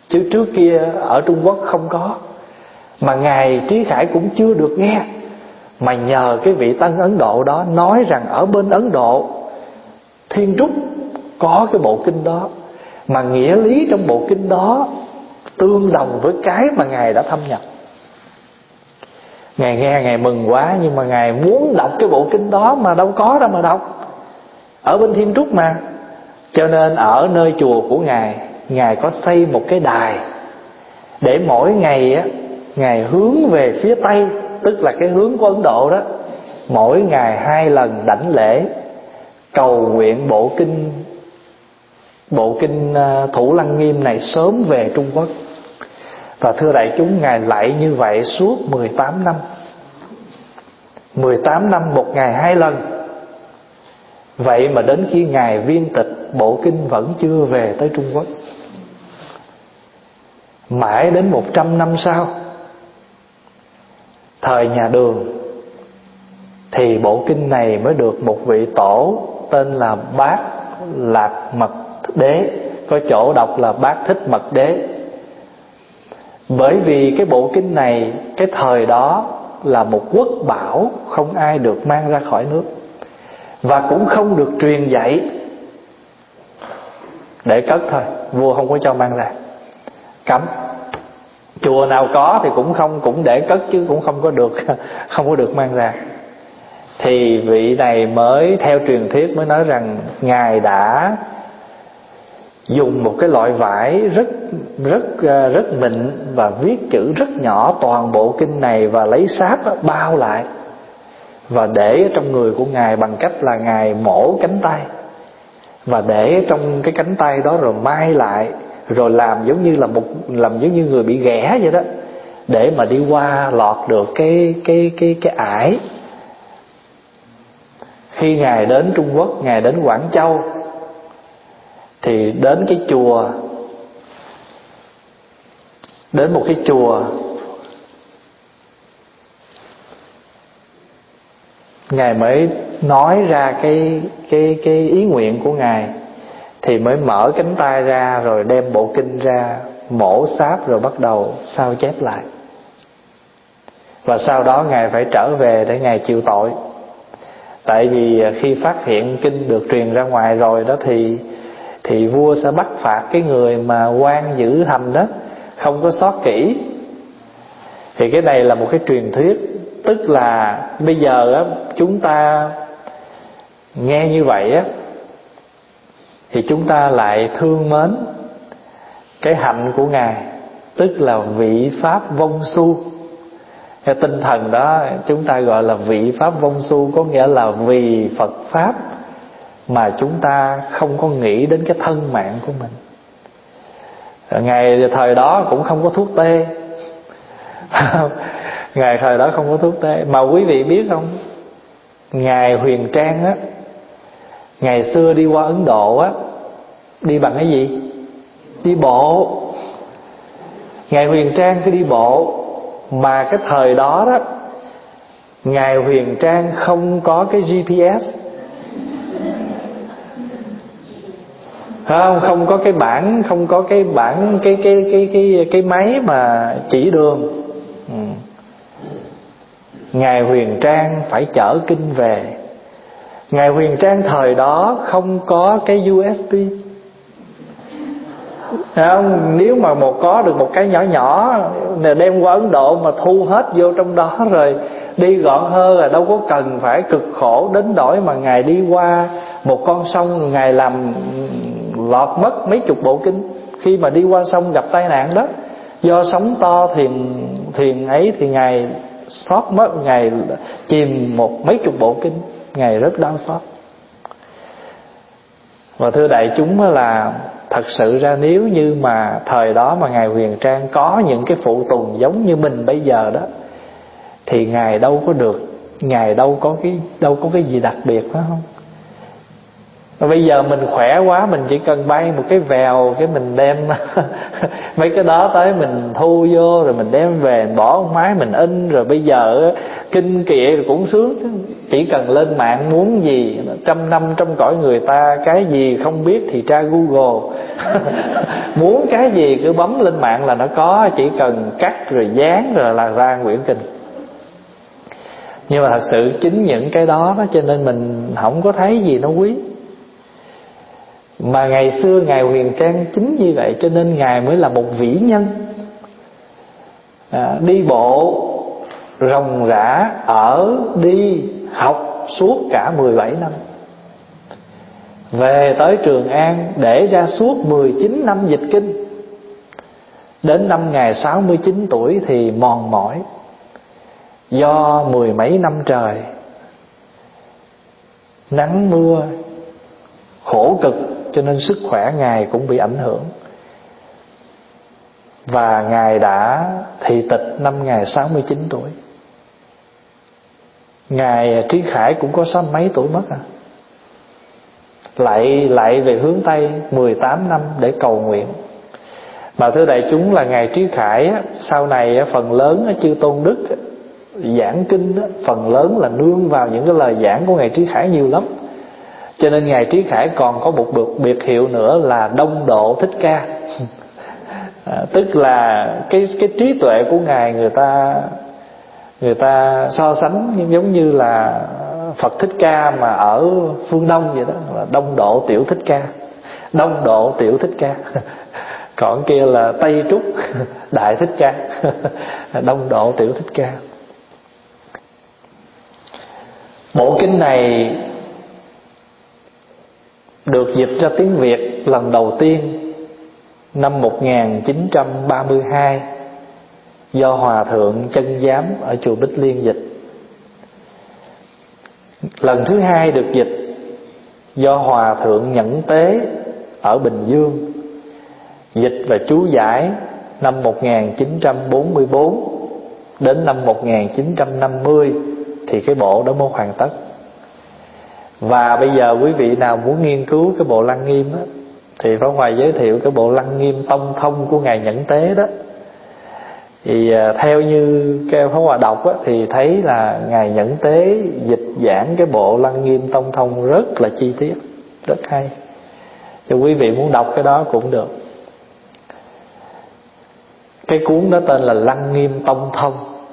chứ trước kia ở Trung Quốc không có. Mà Ngài Trí Khải cũng chưa được nghe. Mà nhờ cái vị Tân Ấn Độ đó nói rằng ở bên Ấn Độ Thiên Trúc có cái bộ kinh đó, mà nghĩa lý trong bộ kinh đó tương đồng với cái mà Ngài đã thâm nhập. Ngài nghe Ngài mừng quá, nhưng mà Ngài muốn đọc cái bộ kinh đó mà đâu có đâu mà đọc, ở bên Thiên Trúc mà. Cho nên ở nơi chùa của Ngài, Ngài có xây một cái đài để mỗi ngày á, Ngài hướng về phía Tây, tức là cái hướng của Ấn Độ đó, mỗi ngày hai lần đảnh lễ cầu nguyện bộ kinh bộ kinh Thủ Lăng Nghiêm này sớm về Trung Quốc. Và thưa đại chúng, Ngài lạy như vậy suốt mười tám năm. mười tám năm một ngày hai lần. Vậy mà đến khi Ngài viên tịch, bộ kinh vẫn chưa về tới Trung Quốc. Mãi đến một trăm năm sau, thời nhà Đường, thì bộ kinh này mới được một vị tổ tên là Bát Lạc Mật Đế, có chỗ đọc là Bát Thích Mật Đế. Bởi vì cái bộ kinh này cái thời đó là một quốc bảo, không ai được mang ra khỏi nước, và cũng không được truyền dạy, để cất thôi, vua không có cho mang ra, cấm. Chùa nào có thì cũng không, cũng để cất chứ cũng không có được không có được mang ra. Thì vị này mới theo truyền thuyết mới nói rằng Ngài đã dùng một cái loại vải rất rất rất mịn và viết chữ rất nhỏ toàn bộ kinh này, và lấy sáp bao lại và để trong người của Ngài bằng cách là Ngài mổ cánh tay, và để trong cái cánh tay đó rồi mai lại, rồi làm giống như là một làm giống như người bị ghẻ vậy đó, để mà đi qua lọt được cái cái cái cái ải. Khi Ngài đến Trung Quốc, Ngài đến Quảng Châu, thì đến cái chùa, đến một cái chùa, Ngài mới nói ra cái cái cái ý nguyện của Ngài, thì mới mở cánh tay ra rồi đem bộ kinh ra, mổ sáp rồi bắt đầu sao chép lại. Và sau đó Ngài phải trở về để Ngài chịu tội. Tại vì khi phát hiện kinh được truyền ra ngoài rồi đó, thì thì vua sẽ bắt phạt cái người mà quan giữ thành đó, không có sót kỹ. Thì cái này là một cái truyền thuyết. Tức là bây giờ á, chúng ta nghe như vậy á, thì chúng ta lại thương mến cái hạnh của Ngài, tức là vị Pháp Vong Su. Cái tinh thần đó chúng ta gọi là vị Pháp Vong Su, có nghĩa là vì Phật Pháp mà chúng ta không có nghĩ đến cái thân mạng của mình. Ngày thời đó cũng không có thuốc tê Ngày thời đó không có thuốc tê. Mà quý vị biết không, Ngài Huyền Trang á, ngày xưa đi qua Ấn Độ á, đi bằng cái gì? Đi bộ. Ngài Huyền Trang cứ đi bộ. Mà cái thời đó đó, Ngài Huyền Trang không có cái giê pê ét, không không có cái bảng, không có cái bảng cái cái cái cái cái máy mà chỉ đường. Ừ. Ngài Huyền Trang phải chở kinh về. Ngài Huyền Trang thời đó không có cái u ét bê. Không, nếu mà một có được một cái nhỏ nhỏ đem qua Ấn Độ mà thu hết vô trong đó rồi đi gọn hơn, là đâu có cần phải cực khổ đến đổi mà Ngài đi qua một con sông, Ngài làm lọt mất mấy chục bộ kinh. Khi mà đi qua sông gặp tai nạn đó, do sóng to thuyền thuyền ấy thì Ngài sót mất, Ngài chìm một mấy chục bộ kinh, Ngài rất đau xót. Và thưa đại chúng là thật sự ra nếu như mà thời đó mà Ngài Huyền Trang có những cái phụ tùng giống như mình bây giờ đó, thì Ngài đâu có được, Ngài đâu có cái đâu có cái gì đặc biệt, phải không? Bây giờ mình khỏe quá, mình chỉ cần bay một cái vèo, cái mình đem mấy cái đó tới mình thu vô, rồi mình đem về bỏ ông máy mình in. Rồi bây giờ kinh kệ cũng sướng, chỉ cần lên mạng muốn gì, trăm năm trong cõi người ta, cái gì không biết thì tra Google. Muốn cái gì cứ bấm lên mạng là nó có, chỉ cần cắt rồi dán rồi là ra quyển kinh. Nhưng mà thật sự chính những cái đó, đó cho nên mình không có thấy gì nó quý. Mà ngày xưa Ngài Huyền Trang chính như vậy, cho nên Ngài mới là một vĩ nhân. à, Đi bộ ròng rã, ở đi học suốt cả mười bảy năm, về tới Trường An để ra suốt mười chín năm dịch kinh. Đến năm Ngài sáu mươi chín tuổi thì mòn mỏi, do mười mấy năm trời nắng mưa khổ cực, cho nên sức khỏe Ngài cũng bị ảnh hưởng. Và Ngài đã thị tịch năm Ngài sáu mươi chín tuổi. Ngài Trí Khải cũng có sáu mấy tuổi mất à. Lại lại về hướng Tây mười tám năm để cầu nguyện. Mà thưa đại chúng là Ngài Trí Khải á, sau này á, phần lớn á, chư tôn đức á, giảng kinh á, phần lớn là nương vào những cái lời giảng của Ngài Trí Khải nhiều lắm. Cho nên Ngài Trí Khải còn có một biệt hiệu nữa là Đông Độ Thích Ca. à, Tức là cái, cái trí tuệ của Ngài, người ta Người ta so sánh giống như là Phật Thích Ca mà ở phương Đông vậy đó, là Đông Độ Tiểu Thích Ca. Đông Độ Tiểu Thích Ca. Còn kia là Tây Trúc Đại Thích Ca. Đông Độ Tiểu Thích Ca. Bộ kinh này được dịch ra tiếng Việt lần đầu tiên năm một nghìn chín trăm ba mươi hai do Hòa Thượng Chân Giám ở chùa Bích Liên dịch. Lần thứ hai được dịch do Hòa Thượng Nhẫn Tế ở Bình Dương dịch và chú giải năm một nghìn chín trăm bốn mươi tư đến năm một nghìn chín trăm năm mươi thì cái bộ đó mới hoàn tất. Và bây giờ quý vị nào muốn nghiên cứu cái bộ Lăng Nghiêm á, thì Pháp Hòa giới thiệu cái bộ Lăng Nghiêm Tông Thông của Ngài Nhẫn Tế đó. Thì theo như cái Pháp Hòa đọc á, thì thấy là Ngài Nhẫn Tế dịch giảng cái bộ Lăng Nghiêm Tông Thông rất là chi tiết, rất hay. Cho quý vị muốn đọc cái đó cũng được. Cái cuốn đó tên là Lăng Nghiêm Tông Thông.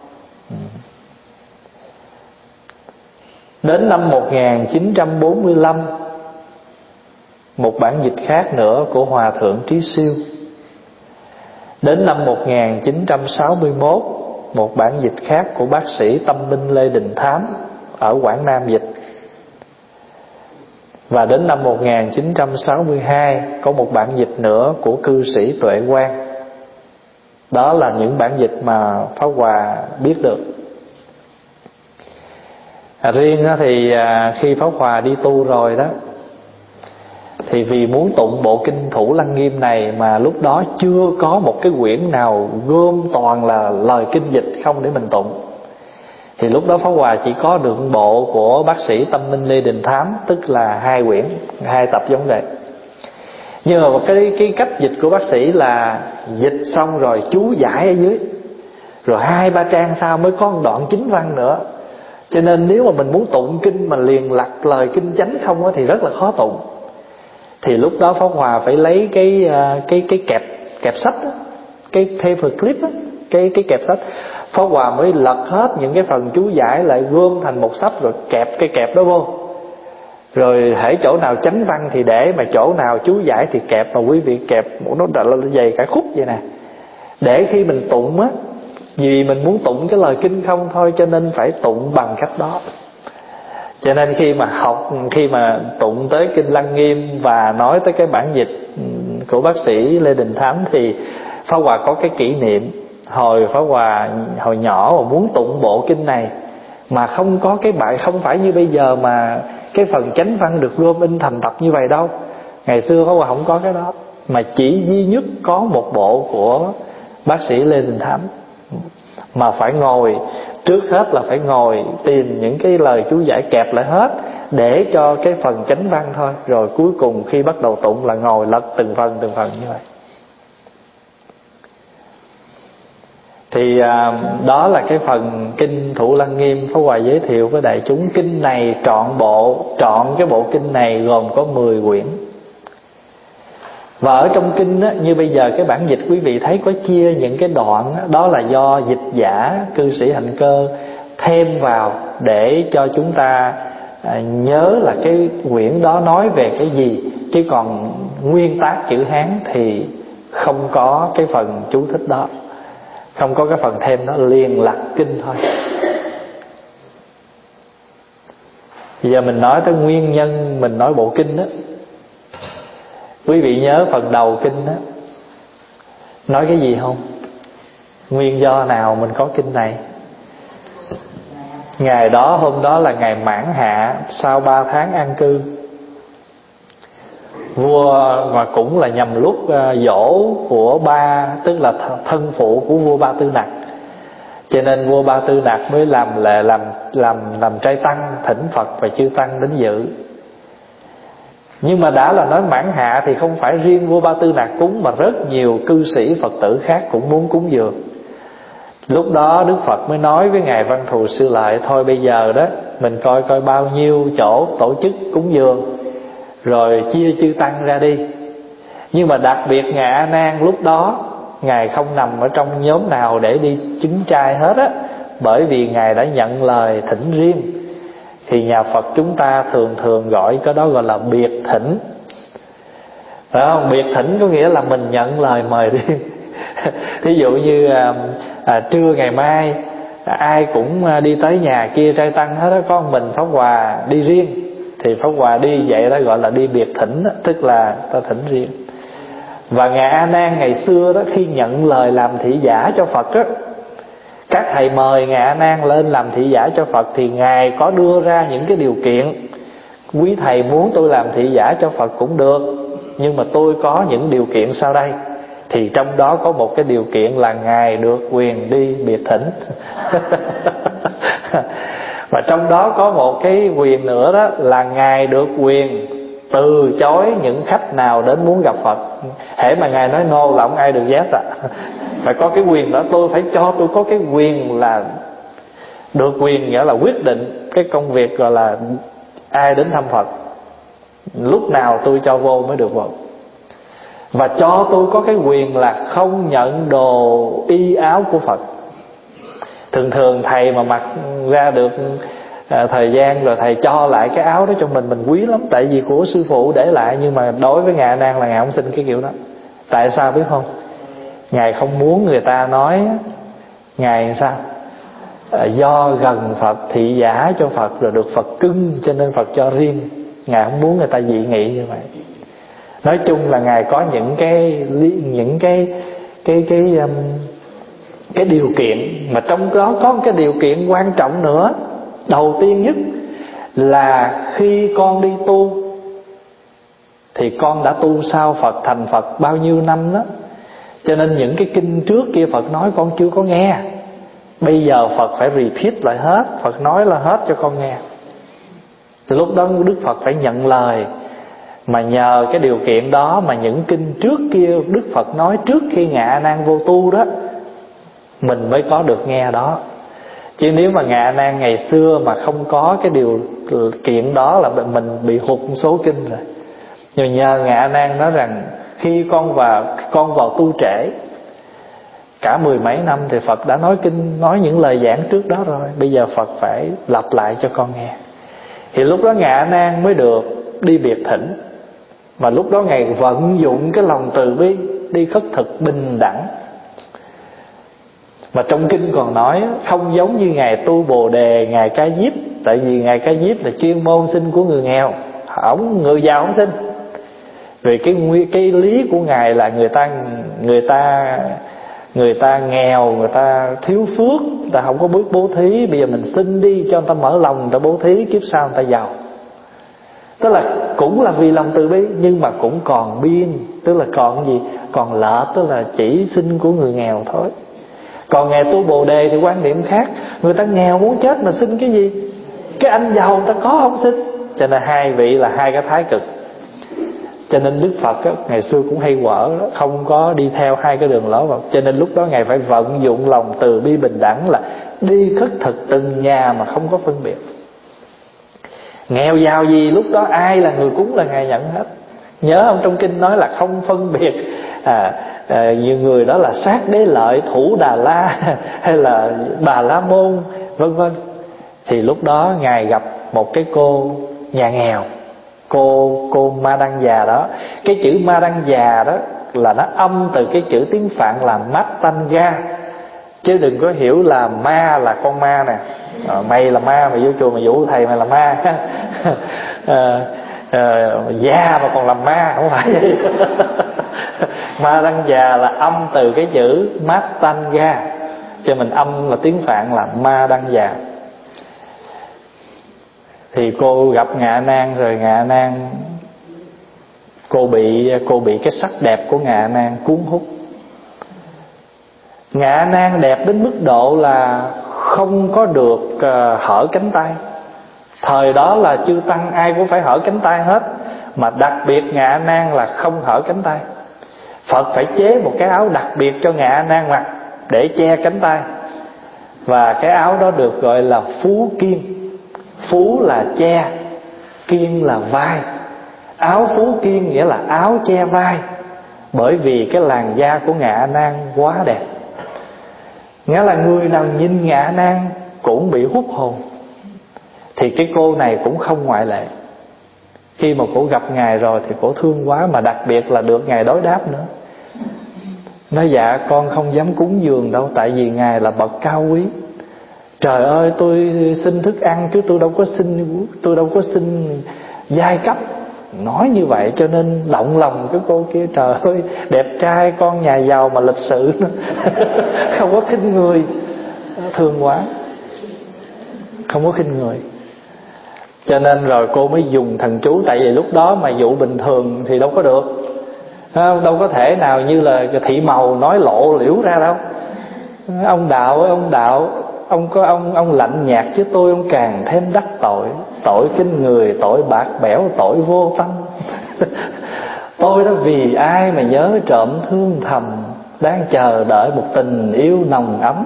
Đến năm một nghìn chín trăm bốn mươi lăm, một bản dịch khác nữa của Hòa Thượng Trí Siêu. Đến năm một nghìn chín trăm sáu mươi mốt, một bản dịch khác của bác sĩ Tâm Minh Lê Đình Thám ở Quảng Nam dịch. Và đến năm một nghìn chín trăm sáu mươi hai có một bản dịch nữa của cư sĩ Tuệ Quang. Đó là những bản dịch mà Pháp Hòa biết được. À, riêng thì à, khi Pháp Hòa đi tu rồi đó, thì vì muốn tụng bộ kinh Thủ Lăng Nghiêm này mà lúc đó chưa có một cái quyển nào gom toàn là lời kinh dịch không để mình tụng, thì lúc đó Pháp Hòa chỉ có được bộ của bác sĩ Tâm Minh Lê Đình Thám, tức là hai quyển, hai tập giống vậy. Nhưng mà cái, cái cách dịch của bác sĩ là dịch xong rồi chú giải ở dưới, rồi hai ba trang sau mới có một đoạn chính văn nữa. Cho nên nếu mà mình muốn tụng kinh mà liền lặt lời kinh chánh không á, thì rất là khó tụng. Thì lúc đó Pháp Hòa phải lấy cái cái cái kẹp kẹp sách đó, cái paper clip đó, cái cái kẹp sách. Pháp Hòa mới lật hết những cái phần chú giải lại gom thành một sách rồi kẹp cái kẹp đó vô. Rồi hễ chỗ nào chánh văn thì để, mà chỗ nào chú giải thì kẹp. Mà quý vị kẹp nó đã là dày cả khúc vậy nè, để khi mình tụng á, vì mình muốn tụng cái lời kinh không thôi, cho nên phải tụng bằng cách đó. Cho nên khi mà học, khi mà tụng tới kinh Lăng Nghiêm và nói tới cái bản dịch của bác sĩ Lê Đình Thám, thì Pháp Hòa có cái kỷ niệm. Hồi Pháp Hòa hồi nhỏ mà muốn tụng bộ kinh này mà không có cái bài, không phải như bây giờ mà cái phần chánh văn được gom in thành tập như vậy đâu. Ngày xưa Pháp Hòa không có cái đó, mà chỉ duy nhất có một bộ của bác sĩ Lê Đình Thám. Mà phải ngồi, trước hết là phải ngồi tìm những cái lời chú giải kẹp lại hết, để cho cái phần chánh văn thôi. Rồi cuối cùng khi bắt đầu tụng là ngồi lật từng phần từng phần như vậy. Thì à, đó là cái phần kinh Thủ Lăng Nghiêm Pháp Hòa giới thiệu với đại chúng. Kinh này trọn bộ, trọn cái bộ kinh này gồm có mười quyển. Và ở trong kinh á, như bây giờ cái bản dịch quý vị thấy có chia những cái đoạn á, đó là do dịch giả cư sĩ Hạnh Cơ thêm vào để cho chúng ta à, nhớ là cái quyển đó nói về cái gì. Chứ còn nguyên tác chữ Hán thì không có cái phần chú thích đó, không có cái phần thêm đó, liền lật kinh thôi. Bây giờ mình nói tới nguyên nhân, mình nói bộ kinh đó. Quý vị nhớ phần đầu kinh đó nói cái gì không? Nguyên do nào mình có kinh này? Ngày đó, hôm đó là ngày Mãn Hạ, sau ba tháng an cư. Vua, mà cũng là nhằm lúc dỗ của ba, tức là thân phụ của vua Ba Tư Nặc, cho nên vua Ba Tư Nặc mới làm lệ làm làm làm trai tăng, thỉnh Phật và chư tăng đến dự. Nhưng mà đã là nói Mãn Hạ thì không phải riêng vua Ba Tư Nặc cúng, mà rất nhiều cư sĩ Phật tử khác cũng muốn cúng dường. Lúc đó Đức Phật mới nói với ngài Văn Thù Sư Lợi: thôi bây giờ đó mình coi coi bao nhiêu chỗ tổ chức cúng dường, rồi chia chư tăng ra đi. Nhưng mà đặc biệt ngài A Nan lúc đó ngài không nằm ở trong nhóm nào để đi chứng trai hết á, bởi vì ngài đã nhận lời thỉnh riêng. Thì nhà Phật chúng ta thường thường gọi cái đó gọi là biệt thỉnh, phải không? Biệt thỉnh có nghĩa là mình nhận lời mời riêng. Thí dụ như à, à, trưa ngày mai à, ai cũng đi tới nhà kia trai tăng hết đó, có mình Pháp Hòa đi riêng, thì Pháp Hòa đi vậy đó gọi là đi biệt thỉnh, tức là ta thỉnh riêng. Và ngài A Nan ngày xưa đó, khi nhận lời làm thị giả cho Phật đó, các thầy mời ngài A Nan lên làm thị giả cho Phật, thì ngài có đưa ra những cái điều kiện: quý thầy muốn tôi làm thị giả cho Phật cũng được, nhưng mà tôi có những điều kiện sau đây. Thì trong đó có một cái điều kiện là ngài được quyền đi biệt thỉnh. Và trong đó có một cái quyền nữa, đó là ngài được quyền từ chối những khách nào đến muốn gặp Phật. Hễ mà ngài nói no là không ai được yes ạ. Phải có cái quyền đó, tôi phải cho tôi có cái quyền là được quyền, nghĩa là quyết định cái công việc gọi là ai đến thăm Phật, lúc nào tôi cho vô mới được vô. Và cho tôi có cái quyền là không nhận đồ y áo của Phật. Thường thường thầy mà mặc ra được à, thời gian rồi thầy cho lại cái áo đó cho mình, mình quý lắm, tại vì của sư phụ để lại. Nhưng mà đối với ngài A Nan là ngài không xin cái kiểu đó. Tại sao biết không? Ngài không muốn người ta nói ngài sao à, do gần Phật thị giả cho Phật rồi được Phật cưng cho nên Phật cho riêng. Ngài không muốn người ta dị nghị như vậy. Nói chung là ngài có những cái những cái cái cái um, cái điều kiện, mà trong đó có một cái điều kiện quan trọng nữa. Đầu tiên nhất là khi con đi tu thì con đã tu sau Phật, thành Phật bao nhiêu năm đó, cho nên những cái kinh trước kia Phật nói con chưa có nghe. Bây giờ Phật phải repeat lại hết, Phật nói là hết cho con nghe. Thì lúc đó Đức Phật phải nhận lời. Mà nhờ cái điều kiện đó mà những kinh trước kia Đức Phật nói trước khi ngài A Nan vô tu đó, mình mới có được nghe đó. Chứ nếu mà ngài A Nan ngày xưa mà không có cái điều kiện đó là mình bị hụt số kinh rồi. Nhưng nhờ ngài A Nan nói rằng khi con vào con vào tu trễ cả mười mấy năm thì Phật đã nói kinh, nói những lời giảng trước đó rồi. Bây giờ Phật phải lặp lại cho con nghe. Thì lúc đó ngài A Nan mới được đi biệt thỉnh. Mà lúc đó ngài vận dụng cái lòng từ bi, đi khất thực bình đẳng. Mà trong kinh còn nói không giống như ngài Tu Bồ Đề, ngài Ca Diếp. Tại vì ngài Ca Diếp là chuyên môn xin của người nghèo, ổng người giàu không xin. Vì cái cái lý của ngài là người ta người ta người ta nghèo, người ta thiếu phước, người ta không có biết bố thí, bây giờ mình xin đi cho người ta mở lòng, người ta bố thí, kiếp sau người ta giàu. Tức là cũng là vì lòng từ bi, nhưng mà cũng còn biên, tức là còn gì? Còn lợt, tức là chỉ xin của người nghèo thôi. Còn ngài Tu Bồ Đề thì quan điểm khác. Người ta nghèo muốn chết mà xin cái gì? Cái anh giàu người ta có không xin. cho nên hai vị là hai cái thái cực. Cho nên Đức Phật á, ngày xưa cũng hay quở đó, không có đi theo hai cái đường lối vào. Cho nên lúc đó Ngài phải vận dụng lòng từ bi bình đẳng, là đi khất thực từng nhà mà không có phân biệt. Nghèo giàu gì lúc đó ai là người cúng là Ngài nhận hết. Nhớ ông trong kinh nói là không phân biệt à, à, nhiều người đó là Sát Đế Lợi, Thủ Đà La hay là Bà La Môn vân vân. Thì lúc đó Ngài gặp một cái cô nhà nghèo, Cô cô Ma Đăng Già đó. Cái chữ Ma Đăng Già đó là nó âm từ cái chữ tiếng Phạn là Mát-tanh-ga, chứ đừng có hiểu là ma là con ma nè. à, Mày là ma, mày vô chùa mày vũ thầy mày là ma. à, à, Già mà còn làm ma, không phải vậy. Ma Đăng Già là âm từ cái chữ Mát-tanh-ga, cho mình âm là tiếng Phạn là Ma Đăng Già. Thì cô gặp Ngạ Nan rồi, Ngạ Nan cô bị cô bị cái sắc đẹp của Ngạ Nan cuốn hút. Ngạ Nan đẹp đến mức độ là không có được uh, hở cánh tay. Thời đó là chư tăng ai cũng phải hở cánh tay hết, mà đặc biệt Ngạ Nan là không hở cánh tay. Phật phải chế một cái áo đặc biệt cho Ngạ Nan mặc để che cánh tay, và cái áo đó được gọi là Phú Kiên. Phú là che, kiên là vai. Áo Phú Kiên nghĩa là áo che vai, bởi vì cái làn da của Ngạ Nan quá đẹp. Nghĩa là người nào nhìn Ngạ Nan cũng bị hút hồn. Thì cái cô này cũng không ngoại lệ. Khi mà cổ gặp Ngài rồi thì cổ thương quá, mà đặc biệt là được Ngài đối đáp nữa. Nói dạ con không dám cúng dường đâu, tại vì Ngài là bậc cao quý. Trời ơi, tôi xin thức ăn chứ tôi đâu có xin tôi đâu có xin giai cấp. Nói như vậy cho nên động lòng cái cô kia. Trời ơi, đẹp trai, con nhà giàu mà lịch sự nữa. Không có khinh người. Thương quá, không có khinh người. Cho nên rồi cô mới dùng thần chú. Tại vì lúc đó mà dụ bình thường thì đâu có được, đâu có thể nào như là thị màu nói lộ liễu ra đâu. Ông đạo ơi ông đạo, Ông có ông ông lạnh nhạt chứ tôi ông càng thêm đắc tội. Tội kinh người, tội bạc bẽo, tội vô tâm. Tôi đó vì ai mà nhớ trộm thương thầm, đang chờ đợi một tình yêu nồng ấm.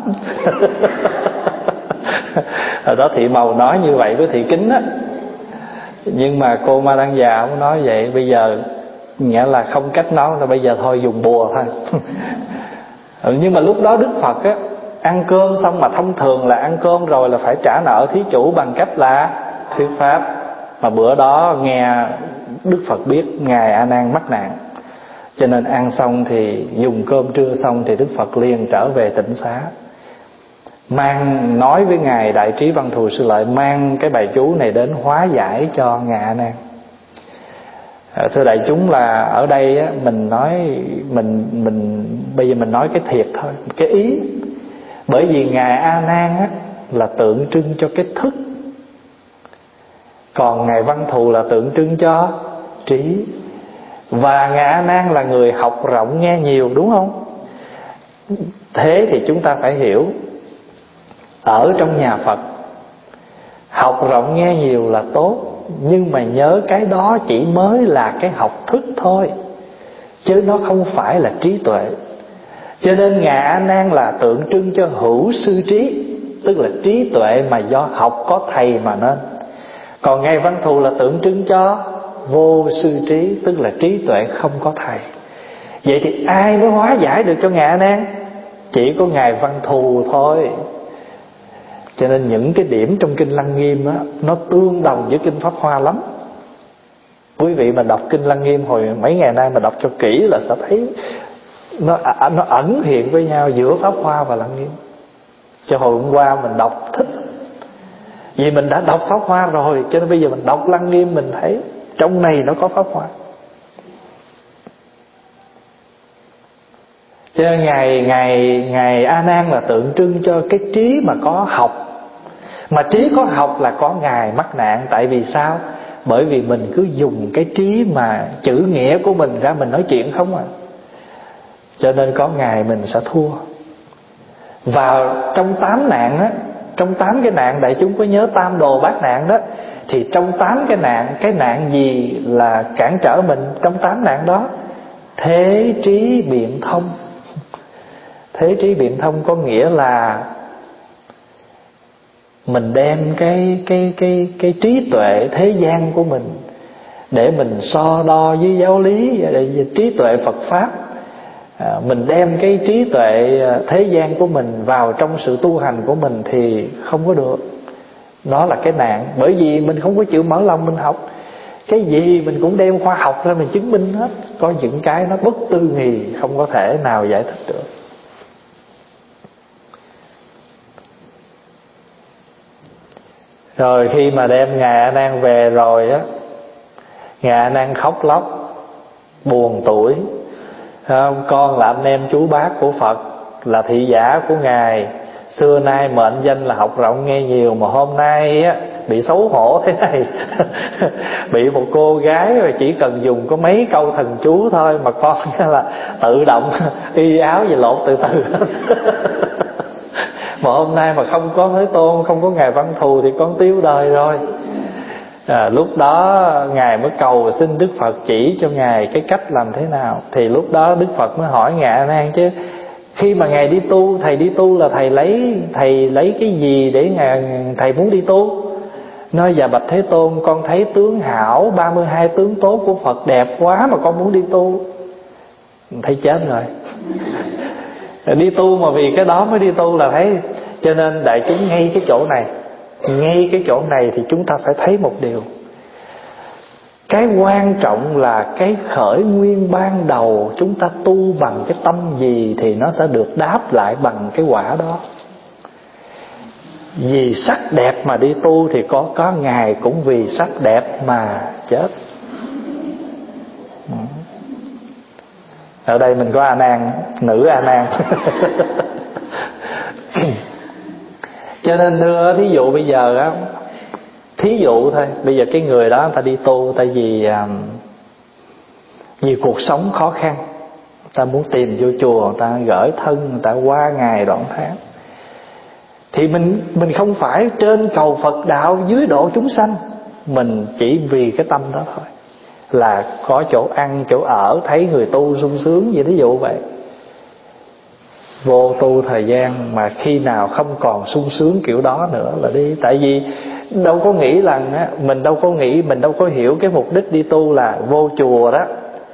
Hồi đó thị màu nói như vậy với thị kính á. Nhưng mà cô Ma Đăng Già không nói vậy. Bây giờ nghĩa là không cách nói, là bây giờ thôi dùng bùa thôi. Nhưng mà lúc đó Đức Phật á, ăn cơm xong, mà thông thường là ăn cơm rồi là phải trả nợ thí chủ bằng cách là thuyết pháp. Mà bữa đó nghe Đức Phật biết Ngài A Nan mắc nạn, cho nên ăn xong thì dùng cơm trưa xong thì Đức Phật liền trở về tịnh xá, mang nói với Ngài Đại Trí Văn Thù Sư Lợi mang cái bài chú này đến hóa giải cho Ngài A Nan. À, thưa đại chúng, là ở đây á, mình nói mình mình bây giờ mình nói cái thiệt thôi, cái ý. Bởi vì Ngài A Nan á, là tượng trưng cho cái thức, còn Ngài Văn Thù là tượng trưng cho trí. Và Ngài A Nan là người học rộng nghe nhiều, đúng không? Thế thì chúng ta phải hiểu, ở trong nhà Phật học rộng nghe nhiều là tốt, nhưng mà nhớ cái đó chỉ mới là cái học thức thôi, chứ nó không phải là trí tuệ. Cho nên Ngài A Nan là tượng trưng cho hữu sư trí, tức là trí tuệ mà do học có thầy mà nên. Còn Ngài Văn Thù là tượng trưng cho vô sư trí, tức là trí tuệ không có thầy. Vậy thì ai mới hóa giải được cho Ngài A Nan? Chỉ có Ngài Văn Thù thôi. Cho nên những cái điểm trong Kinh Lăng Nghiêm á, nó tương đồng với Kinh Pháp Hoa lắm. Quý vị mà đọc Kinh Lăng Nghiêm hồi mấy ngày nay mà đọc cho kỹ là sẽ thấy Nó, nó ẩn hiện với nhau giữa Pháp Hoa và Lăng Nghiêm. Cho hồi hôm qua mình đọc thích, vì mình đã đọc Pháp Hoa rồi, cho nên bây giờ mình đọc Lăng Nghiêm mình thấy trong này nó có Pháp Hoa. Cho nên Ngài, Ngài, Ngài A Nan là tượng trưng cho cái trí mà có học. Mà trí có học là có Ngài mắc nạn. Tại vì sao? Bởi vì mình cứ dùng cái trí mà chữ nghĩa của mình ra mình nói chuyện không à. Cho nên có Ngài mình sẽ thua. Và trong tám nạn á, Trong tám cái nạn đại chúng có nhớ tam đồ bát nạn đó, thì trong tám cái nạn, cái nạn gì là cản trở mình trong tám nạn đó? Thế trí biện thông. Thế trí biện thông có nghĩa là mình đem cái cái cái cái trí tuệ thế gian của mình để mình so đo với giáo lý, trí tuệ Phật pháp. À, mình đem cái trí tuệ thế gian của mình vào trong sự tu hành của mình thì không có được. Đó là cái nạn. Bởi vì mình không có chịu mở lòng mình học. Cái gì mình cũng đem khoa học ra mình chứng minh hết. Có những cái nó bất tư nghì, không có thể nào giải thích được. Rồi khi mà đem Ngài A Nan về rồi á, Ngài A Nan khóc lóc, buồn tủi. Con là anh em chú bác của Phật, là thị giả của Ngài, xưa nay mệnh danh là học rộng nghe nhiều, mà hôm nay á bị xấu hổ thế này. Bị một cô gái mà chỉ cần dùng có mấy câu thần chú thôi mà con là tự động y áo và lột từ từ. Mà hôm nay mà không có Thế Tôn, không có Ngài Văn Thù thì con tiêu đời rồi. À, lúc đó Ngài mới cầu xin Đức Phật chỉ cho Ngài cái cách làm thế nào. Thì lúc đó Đức Phật mới hỏi Ngài A Nan chứ, khi mà Ngài đi tu, Thầy đi tu là Thầy lấy Thầy lấy cái gì để Ngài, Thầy muốn đi tu? Nói dạ bạch Thế Tôn, con thấy tướng hảo, ba mươi hai tướng tốt của Phật đẹp quá mà con muốn đi tu. Thấy chết rồi. Đi tu mà vì cái đó mới đi tu là thấy. Cho nên đại chúng ngay cái chỗ này, ngay cái chỗ này thì chúng ta phải thấy một điều. Cái quan trọng là cái khởi nguyên ban đầu chúng ta tu bằng cái tâm gì thì nó sẽ được đáp lại bằng cái quả đó. Vì sắc đẹp mà đi tu thì có có Ngài cũng vì sắc đẹp mà chết. Ở đây mình có A Nan, nữ A Nan. Cho nên đưa thí dụ bây giờ á, thí dụ thôi, bây giờ cái người đó người ta đi tu tại vì vì cuộc sống khó khăn, người ta muốn tìm vô chùa, người ta gửi thân, người ta qua ngày đoạn tháng. Thì mình mình không phải trên cầu Phật đạo, dưới độ chúng sanh, mình chỉ vì cái tâm đó thôi, là có chỗ ăn chỗ ở, thấy người tu sung sướng vậy, thí dụ vậy. Vô tu thời gian mà khi nào không còn sung sướng kiểu đó nữa là đi. Tại vì đâu có nghĩ là mình đâu có nghĩ mình đâu có hiểu cái mục đích đi tu là vô chùa đó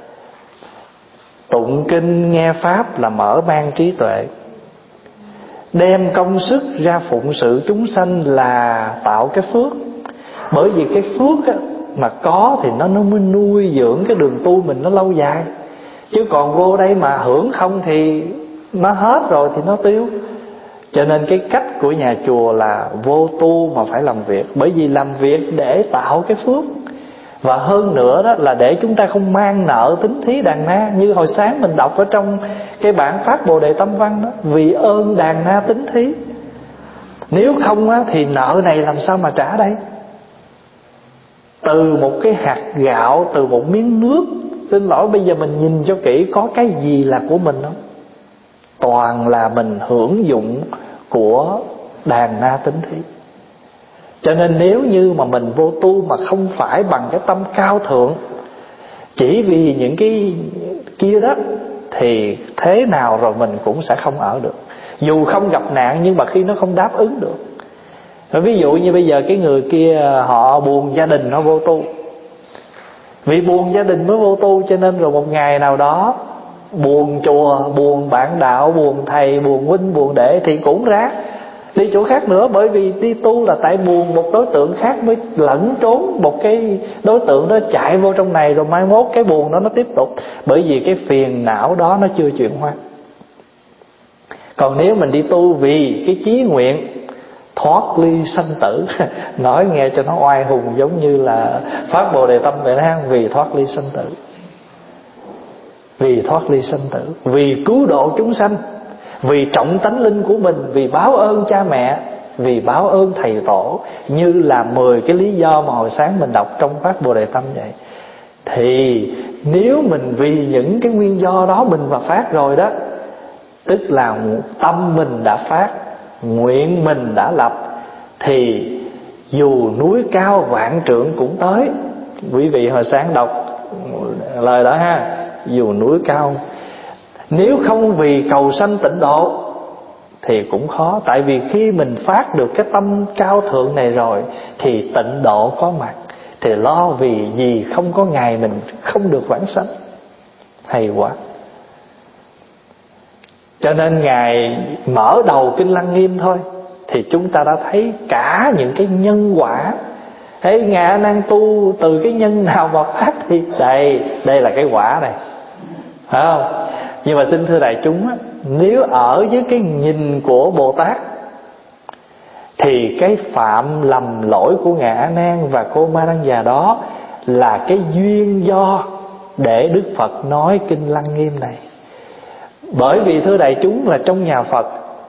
tụng kinh nghe pháp là mở mang trí tuệ, đem công sức ra phụng sự chúng sanh là tạo cái phước. Bởi vì cái phước á, mà có thì nó nó mới nuôi dưỡng cái đường tu mình nó lâu dài. Chứ còn vô đây mà hưởng không thì nó hết rồi thì nó tiêu. Cho nên cái cách của nhà chùa là vô tu mà phải làm việc. Bởi vì làm việc để tạo cái phước. Và hơn nữa đó là để chúng ta không mang nợ tính thí đàn na. Như hồi sáng mình đọc ở trong cái bản Phát Bồ Đề Tâm Văn đó, vì ơn đàn na tính thí. Nếu không á, thì nợ này làm sao mà trả đây? Từ một cái hạt gạo, từ một miếng nước, xin lỗi bây giờ mình nhìn cho kỹ, có cái gì là của mình không? Toàn là mình hưởng dụng của đàn na tính thí. Cho nên nếu như mà mình vô tu mà không phải bằng cái tâm cao thượng, chỉ vì những cái kia đó, thì thế nào rồi mình cũng sẽ không ở được. Dù không gặp nạn nhưng mà khi nó không đáp ứng được. Ví dụ như bây giờ cái người kia họ buồn gia đình, họ vô tu. Vì buồn gia đình mới vô tu, cho nên rồi một ngày nào đó buồn chùa, buồn bạn đạo, buồn thầy, buồn huynh, buồn đệ thì cũng ráng đi chỗ khác nữa. Bởi vì đi tu là tại buồn một đối tượng khác mới lẫn trốn một cái đối tượng đó, chạy vô trong này rồi mai mốt cái buồn đó nó tiếp tục. Bởi vì cái phiền não đó nó chưa chuyển hóa. Còn nếu mình đi tu vì cái chí nguyện thoát ly sanh tử, nói nghe cho nó oai hùng giống như là Phát Bồ Đề Tâm vậy đó, vì thoát ly sanh tử, vì thoát ly sanh tử, vì cứu độ chúng sanh, vì trọng tánh linh của mình, vì báo ơn cha mẹ, vì báo ơn thầy tổ, như là mười cái lý do mà hồi sáng mình đọc trong Phát Bồ Đề Tâm vậy. Thì nếu mình vì những cái nguyên do đó mình mà phát rồi đó, tức là tâm mình đã phát, nguyện mình đã lập, thì dù núi cao vạn trượng cũng tới. Quý vị hồi sáng đọc lời đó ha, dù núi cao, nếu không vì cầu sanh tịnh độ thì cũng khó. Tại vì khi mình phát được cái tâm cao thượng này rồi thì tịnh độ có mặt, thì lo vì gì không có ngày mình không được vãng sanh. Hay quá. Cho nên Ngài mở đầu Kinh Lăng Nghiêm thôi thì chúng ta đã thấy cả những cái nhân quả. Thế Ngài A Nan tu từ cái nhân nào mà phát thì đây, đây là cái quả này, phải không? Nhưng mà xin thưa đại chúng á, nếu ở với cái nhìn của Bồ Tát thì cái phạm lầm lỗi của Ngài A Nan và cô Ma Đăng Già đó là cái duyên do để Đức Phật nói Kinh Lăng Nghiêm này. Bởi vì thưa đại chúng là trong nhà Phật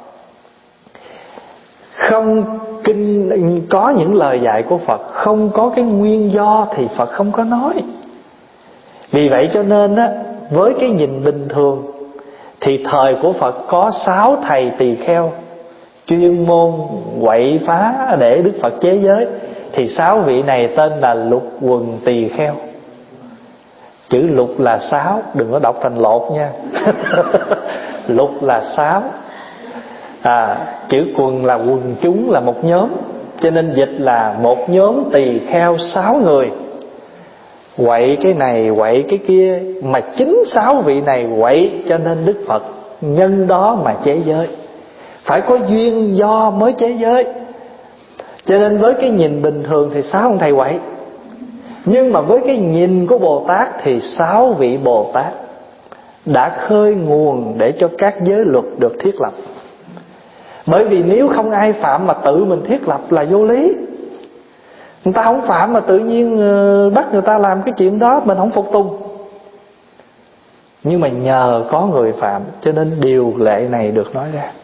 không kinh có những lời dạy của Phật, không có cái nguyên do thì Phật không có nói. Vì vậy cho nên á, với cái nhìn bình thường thì thời của Phật có sáu thầy tỳ kheo chuyên môn quậy phá để Đức Phật chế giới. Thì sáu vị này tên là Lục Quần Tỳ Kheo. Chữ lục là sáu, đừng có đọc thành lột nha. Lục là sáu, à, chữ quần là quần chúng, là một nhóm. Cho nên dịch là một nhóm tỳ kheo sáu người, quậy cái này quậy cái kia. Mà chính sáu vị này quậy cho nên Đức Phật nhân đó mà chế giới. Phải có duyên do mới chế giới. Cho nên với cái nhìn bình thường thì sáu ông thầy quậy, nhưng mà với cái nhìn của Bồ Tát thì sáu vị Bồ Tát đã khơi nguồn để cho các giới luật được thiết lập. Bởi vì nếu không ai phạm mà tự mình thiết lập là vô lý. Người ta không phạm mà tự nhiên bắt người ta làm cái chuyện đó, mình không phục tùng. Nhưng mà nhờ có người phạm cho nên điều lệ này được nói ra.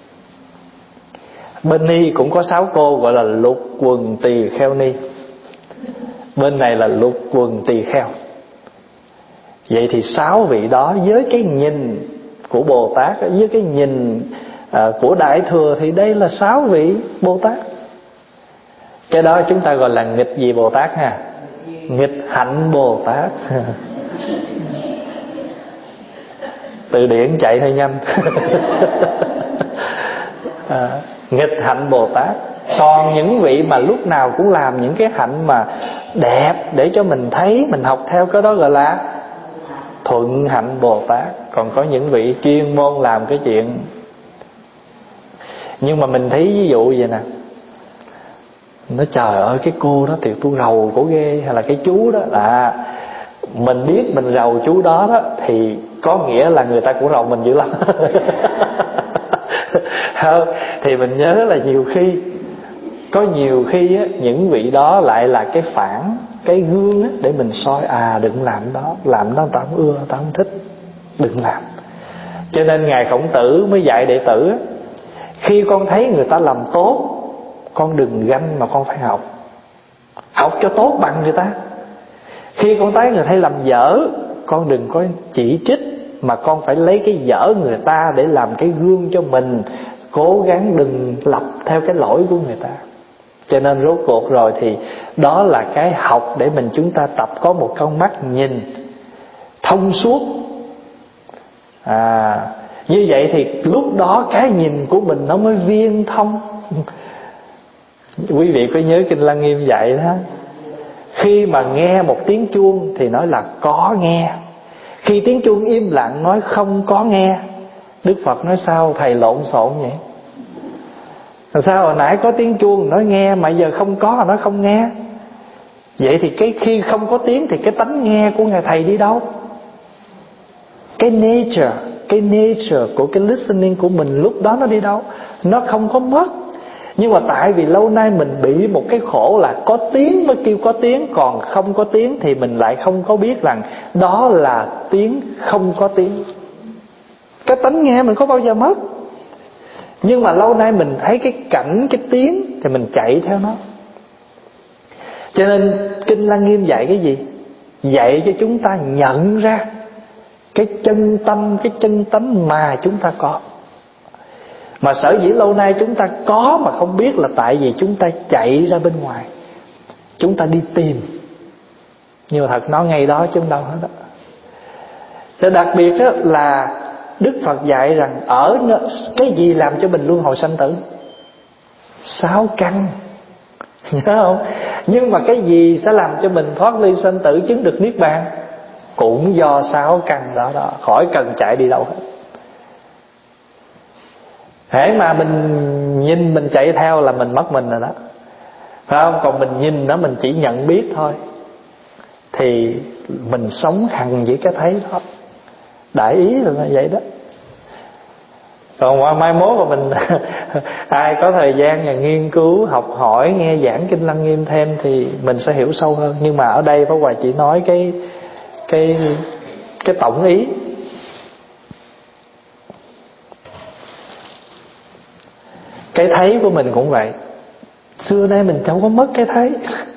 Bên Ni cũng có sáu cô gọi là Lục Quần Tỳ Kheo Ni. Bên này là Lục Quần Tỳ Kheo. Vậy thì sáu vị đó với cái nhìn của Bồ Tát, với cái nhìn à, của Đại Thừa thì đây là sáu vị Bồ Tát. Cái đó chúng ta gọi là nghịch gì Bồ Tát ha? Nghịch hạnh Bồ Tát. Từ điển chạy hơi nhanh. à, nghịch hạnh Bồ Tát. Còn những vị mà lúc nào cũng làm những cái hạnh mà đẹp để cho mình thấy, mình học theo, cái đó gọi là thuận hạnh Bồ Tát. Còn có những vị chuyên môn làm cái chuyện. Nhưng mà mình thấy ví dụ vậy nè, nói trời ơi cái cô đó thì tôi rầu cổ ghê, hay là cái chú đó là mình biết mình rầu chú đó đó thì có nghĩa là người ta cũng rầu mình dữ lắm. Không, thì mình nhớ là nhiều khi, có nhiều khi á, những vị đó lại là cái phản, cái gương á, để mình soi. À đừng làm đó, làm đó tao không ưa, tao không thích, đừng làm. Cho nên Ngài Khổng Tử mới dạy đệ tử á, khi con thấy người ta làm tốt, con đừng ganh mà con phải học. Học cho tốt bằng người ta. Khi con thấy người ta làm dở, con đừng có chỉ trích, mà con phải lấy cái dở người ta để làm cái gương cho mình. Cố gắng đừng lập theo cái lỗi của người ta. Cho nên rốt cuộc rồi thì đó là cái học để mình chúng ta tập có một con mắt nhìn thông suốt. À, như vậy thì lúc đó cái nhìn của mình nó mới viên thông. Quý vị có nhớ Kinh Lăng Nghiêm dạy đó, khi mà nghe một tiếng chuông thì nói là có nghe, khi tiếng chuông im lặng nói không có nghe. Đức Phật nói sao thầy lộn xộn vậy? Sao hồi nãy có tiếng chuông nói nghe, mà giờ không có nói không nghe? Vậy thì cái khi không có tiếng thì cái tánh nghe của Ngài Thầy đi đâu? Cái nature, cái nature của cái listening của mình lúc đó nó đi đâu? Nó không có mất. Nhưng mà tại vì lâu nay mình bị một cái khổ là có tiếng mới kêu có tiếng, còn không có tiếng thì mình lại không có biết rằng đó là tiếng không có tiếng. Cái tánh nghe mình có bao giờ mất. Nhưng mà lâu nay mình thấy cái cảnh, cái tiếng thì mình chạy theo nó. Cho nên Kinh Lăng Nghiêm dạy cái gì? Dạy cho chúng ta nhận ra cái chân tâm, cái chân tánh mà chúng ta có. Mà sở dĩ lâu nay chúng ta có mà không biết là tại vì chúng ta chạy ra bên ngoài, chúng ta đi tìm. Nhưng mà thật nó ngay đó chứ không đâu hết đó. Và đặc biệt đó là Đức Phật dạy rằng ở cái gì làm cho mình luân hồi sanh tử? Sáu căn, nhớ không? Nhưng mà cái gì sẽ làm cho mình thoát ly sanh tử, chứng được niết bàn? Cũng do sáu căn đó đó, khỏi cần chạy đi đâu hết. Hễ mà mình nhìn mình chạy theo là mình mất mình rồi đó, phải không? Còn mình nhìn đó, mình chỉ nhận biết thôi, thì mình sống hằng với cái thấy đó. Đại ý là vậy đó. Còn qua mai mốt mà mình ai có thời gian và nghiên cứu, học hỏi, nghe giảng Kinh Lăng Nghiêm thêm thì mình sẽ hiểu sâu hơn. Nhưng mà ở đây Pháp Hòa chỉ nói cái cái cái tổng ý. Cái thấy của mình cũng vậy. Xưa nay mình chẳng có mất cái thấy.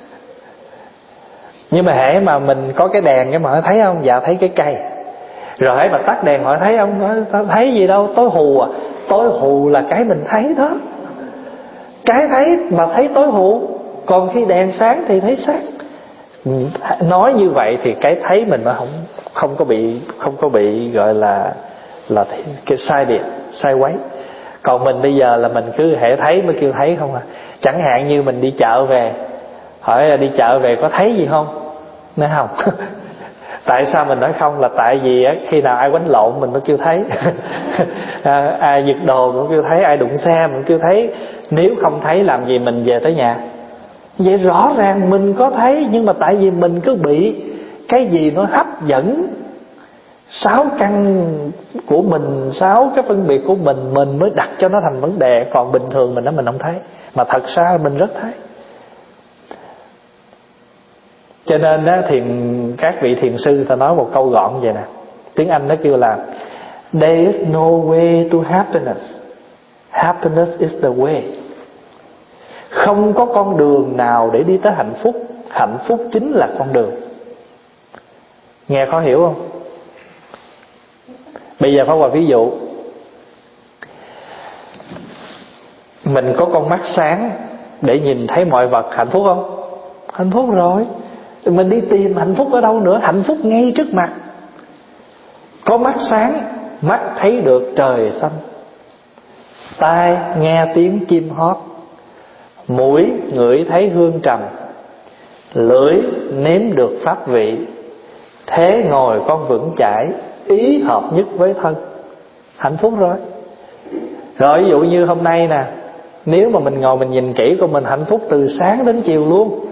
Nhưng mà hễ mà mình có cái đèn cái mà hỏi thấy không? Dạ thấy cái cây. Rồi hễ mà tắt đèn hỏi thấy không? Nói, thấy gì đâu, tối hù à. Tối hù là cái mình thấy đó. Cái thấy mà thấy tối hù. Còn khi đèn sáng thì thấy sáng. Nói như vậy thì cái thấy mình nó không không có bị không có bị gọi là là cái sai biệt, sai quấy. Còn mình bây giờ là mình cứ hễ thấy mới kêu thấy không à. Chẳng hạn như mình đi chợ về, hỏi là đi chợ về có thấy gì không? Nói không. Tại sao mình nói không? Là tại vì khi nào ai quánh lộn mình mới kêu thấy. à, ai giật đồ mình mới kêu thấy, ai đụng xe mình kêu thấy. Nếu không thấy làm gì mình về tới nhà? Vậy rõ ràng mình có thấy, nhưng mà tại vì mình cứ bị cái gì nó hấp dẫn. Sáu căn của mình, sáu cái phân biệt của mình, mình mới đặt cho nó thành vấn đề. Còn bình thường mình nói mình không thấy, mà thật ra mình rất thấy. Cho nên đó, thiền các vị thiền sư ta nói một câu gọn vậy nè. Tiếng Anh nó kêu là There is no way to happiness. Happiness is the way. Không có con đường nào để đi tới hạnh phúc. Hạnh phúc chính là con đường. Nghe khó hiểu không? Bây giờ Pháp Hòa ví dụ. Mình có con mắt sáng để nhìn thấy mọi vật, hạnh phúc không? Hạnh phúc rồi. Mình đi tìm hạnh phúc ở đâu nữa? Hạnh phúc ngay trước mặt. Có mắt sáng, mắt thấy được trời xanh, tai nghe tiếng chim hót, mũi ngửi thấy hương trầm, lưỡi nếm được pháp vị, thế ngồi con vững chãi, ý hợp nhất với thân. Hạnh phúc rồi. Rồi ví dụ như hôm nay nè, nếu mà mình ngồi mình nhìn kỹ của mình, hạnh phúc từ sáng đến chiều luôn.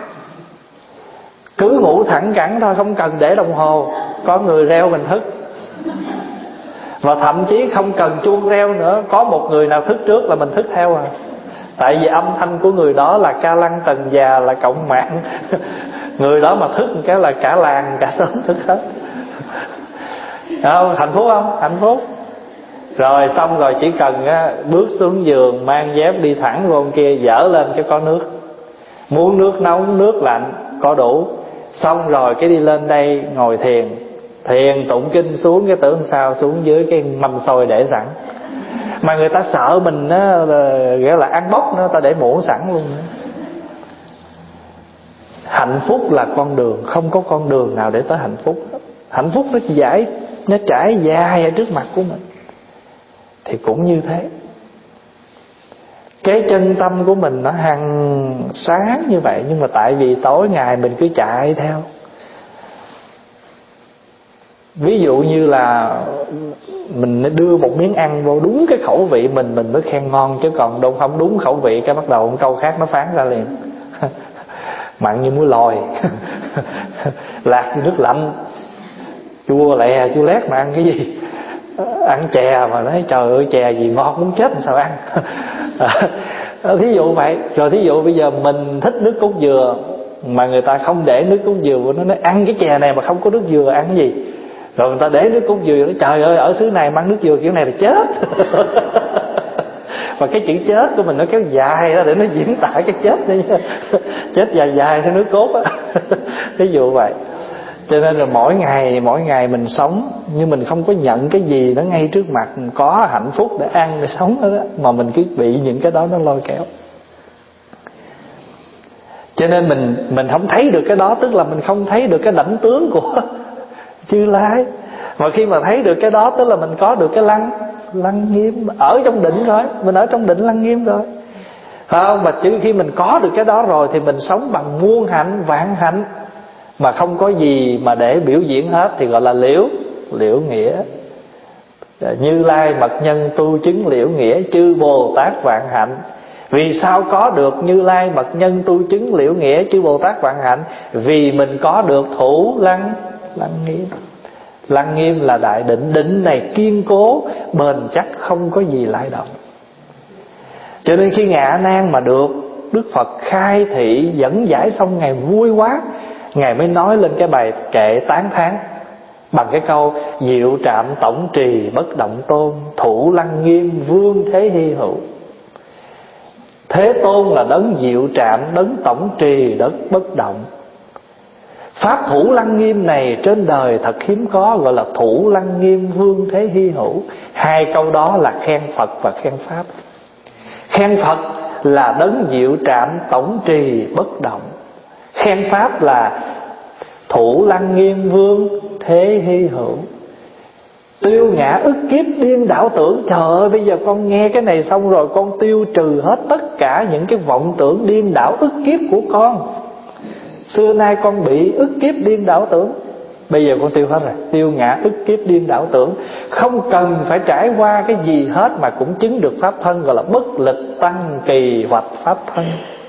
Cứ ngủ thẳng cẳng thôi, không cần để đồng hồ. Có người reo mình thức. Và thậm chí không cần chuông reo nữa, có một người nào thức trước là mình thức theo à. Tại vì âm thanh của người đó là ca lăng tần già, là cộng mạng. Người đó mà thức một cái là cả làng cả xóm thức hết. Không, hạnh phúc không? Hạnh phúc. Rồi xong rồi chỉ cần á, bước xuống giường, mang dép đi thẳng vô kia, dở lên cái có nước. Muốn nước nóng, nước lạnh, có đủ. Xong rồi cái đi lên đây ngồi thiền. Thiền tụng kinh xuống cái tưởng sao xuống dưới cái mâm xôi để sẵn. Mà người ta sợ mình á, nghĩa là ăn bốc nữa, ta để muỗng sẵn luôn nữa. Hạnh phúc là con đường, không có con đường nào để tới hạnh phúc. Hạnh phúc nó giải, nó trải dài ở trước mặt của mình. Thì cũng như thế. Cái chân tâm của mình nó hằng sáng như vậy, nhưng mà tại vì tối ngày mình cứ chạy theo. Ví dụ như là mình đưa một miếng ăn vô đúng cái khẩu vị mình, mình mới khen ngon. Chứ còn đâu không đúng khẩu vị cái bắt đầu một câu khác nó phán ra liền. Mặn như muối lòi, lạc như nước lạnh, chua lè chua lét mà ăn cái gì. Ăn chè mà nói trời ơi chè gì ngon muốn chết sao ăn. Thí dụ vậy. Rồi thí dụ bây giờ mình thích nước cốt dừa, mà người ta không để nước cốt dừa, nó nói ăn cái chè này mà không có nước dừa ăn gì. Rồi người ta để nước cốt dừa, nói trời ơi ở xứ này mang nước dừa kiểu này là chết. Mà cái chữ chết của mình nó kéo dài ra để nó diễn tả cái chết nữa nha. Chết dài dài theo nước cốt á. Ví dụ vậy. Cho nên là mỗi ngày mỗi ngày mình sống, nhưng mình không có nhận cái gì nó ngay trước mặt, có hạnh phúc để ăn để sống đó, đó mà mình cứ bị những cái đó nó lôi kéo. Cho nên mình mình không thấy được cái đó, tức là mình không thấy được cái đảnh tướng của Như Lai. Mà khi mà thấy được cái đó, tức là mình có được cái lăng lăng nghiêm, ở trong định rồi, mình ở trong định lăng nghiêm rồi, phải không? Mà chứ khi mình có được cái đó rồi thì mình sống bằng muôn hạnh vạn hạnh, mà không có gì mà để biểu diễn hết, thì gọi là liễu liễu nghĩa. Như Lai mật nhân tu chứng liễu nghĩa, chư Bồ Tát vạn hạnh. Vì sao có được Như Lai mật nhân tu chứng liễu nghĩa, chư Bồ Tát vạn hạnh? Vì mình có được thủ lăng lăng nghiêm. Lăng nghiêm là đại định, định này kiên cố bền chắc, không có gì lay động. Cho nên khi Ngài A Nan mà được Đức Phật khai thị dẫn giải xong, Ngài vui quá, Ngài mới nói lên cái bài kệ tán thán bằng cái câu: diệu trạm tổng trì bất động tôn, thủ lăng nghiêm vương thế hy hữu. Thế Tôn là đấng diệu trạm, đấng tổng trì, đấng bất động. Pháp thủ lăng nghiêm này trên đời thật hiếm có, gọi là thủ lăng nghiêm vương thế hy hữu. Hai câu đó là khen Phật và khen Pháp. Khen Phật là đấng diệu trạm tổng trì bất động, khen Pháp là thủ lăng nghiêm vương thế hy hữu. Tiêu ngã ức kiếp điên đảo tưởng. Trời ơi, bây giờ con nghe cái này xong rồi, con tiêu trừ hết tất cả những cái vọng tưởng điên đảo ức kiếp của con. Xưa nay con bị ức kiếp điên đảo tưởng, bây giờ con tiêu hết rồi. Tiêu ngã ức kiếp điên đảo tưởng, không cần phải trải qua cái gì hết mà cũng chứng được pháp thân, gọi là bất lịch tăng kỳ hoạch pháp thân.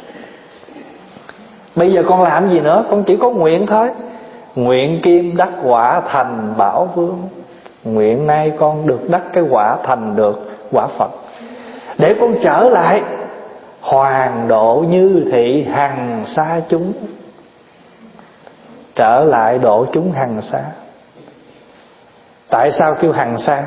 Bây giờ con làm gì nữa? Con chỉ có nguyện thôi. Nguyện kim đắc quả thành bảo vương. Nguyện nay con được đắc cái quả, thành được quả Phật, để con trở lại hoàng độ như thị hằng xa chúng. Trở lại độ chúng hằng xa. Tại sao kêu hằng xa?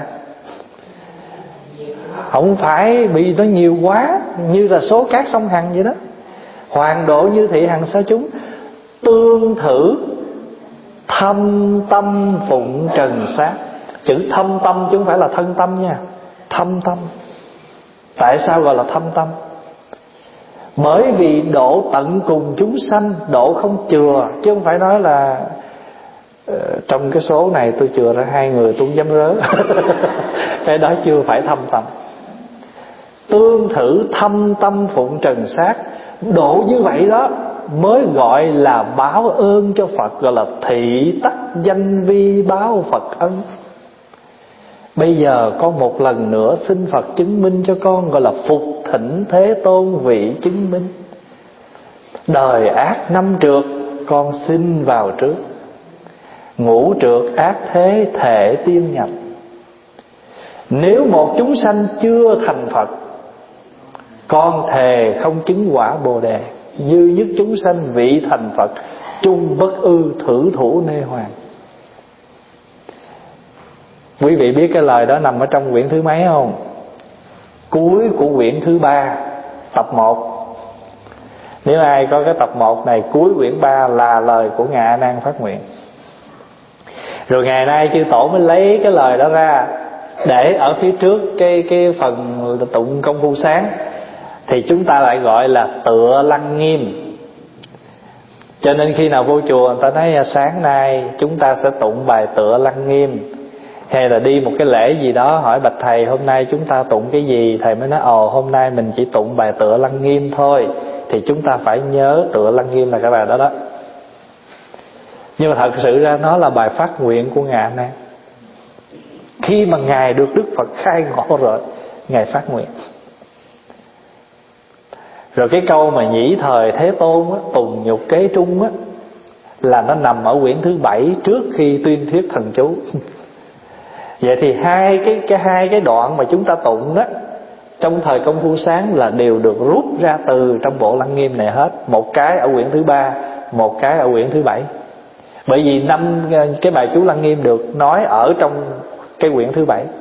Không phải bị nó nhiều quá, như là số cát sông Hằng vậy đó. Hoàng độ như thị hằng xa chúng, tương thử thâm tâm phụng trần sát. Chữ thâm tâm chứ không phải là thân tâm nha. Thâm tâm. Tại sao gọi là thâm tâm? Bởi vì độ tận cùng chúng sanh, độ không chừa, chứ không phải nói là uh, trong cái số này tôi chừa ra hai người tôi không dám rớ. Cái đó chưa phải thâm tâm. Tương thử thâm tâm phụng trần sát, độ như vậy đó mới gọi là báo ơn cho Phật, gọi là thị tắc danh vi báo Phật ân. Bây giờ con một lần nữa xin Phật chứng minh cho con, gọi là phục thỉnh Thế Tôn vị chứng minh. Đời ác năm trượt con xin vào trước, ngũ trượt ác thế thể tiên nhập. Nếu một chúng sanh chưa thành Phật, con thề không chứng quả Bồ Đề. Như nhất chúng sanh vị thành Phật, chung bất ư thử thủ nê hoàng. Quý vị biết cái lời đó nằm ở trong quyển thứ mấy không? Cuối của quyển thứ ba, tập một. Nếu ai có cái tập một này, cuối quyển ba là lời của Ngài A Nan phát nguyện. Rồi ngày nay chư tổ mới lấy cái lời đó ra để ở phía trước cái cái phần tụng công phu sáng, thì chúng ta lại gọi là tựa lăng nghiêm. Cho nên khi nào vô chùa người ta nói sáng nay chúng ta sẽ tụng bài tựa lăng nghiêm, hay là đi một cái lễ gì đó hỏi bạch thầy hôm nay chúng ta tụng cái gì, thầy mới nói ồ hôm nay mình chỉ tụng bài tựa lăng nghiêm thôi, thì chúng ta phải nhớ tựa lăng nghiêm là cái bài đó đó. Nhưng mà thật sự ra nó là bài phát nguyện của Ngài A Nan. Khi mà Ngài được Đức Phật khai ngộ rồi, Ngài phát nguyện. Rồi cái câu mà nhĩ thời Thế Tôn á, tùng nhục kế trung á, là nó nằm ở quyển thứ bảy trước khi tuyên thuyết thần chú. Vậy thì hai cái cái hai cái đoạn mà chúng ta tụng đó trong thời công phu sáng là đều được rút ra từ trong bộ lăng nghiêm này hết. Một cái ở quyển thứ ba, một cái ở quyển thứ bảy. Bởi vì năm cái bài chú lăng nghiêm được nói ở trong cái quyển thứ bảy.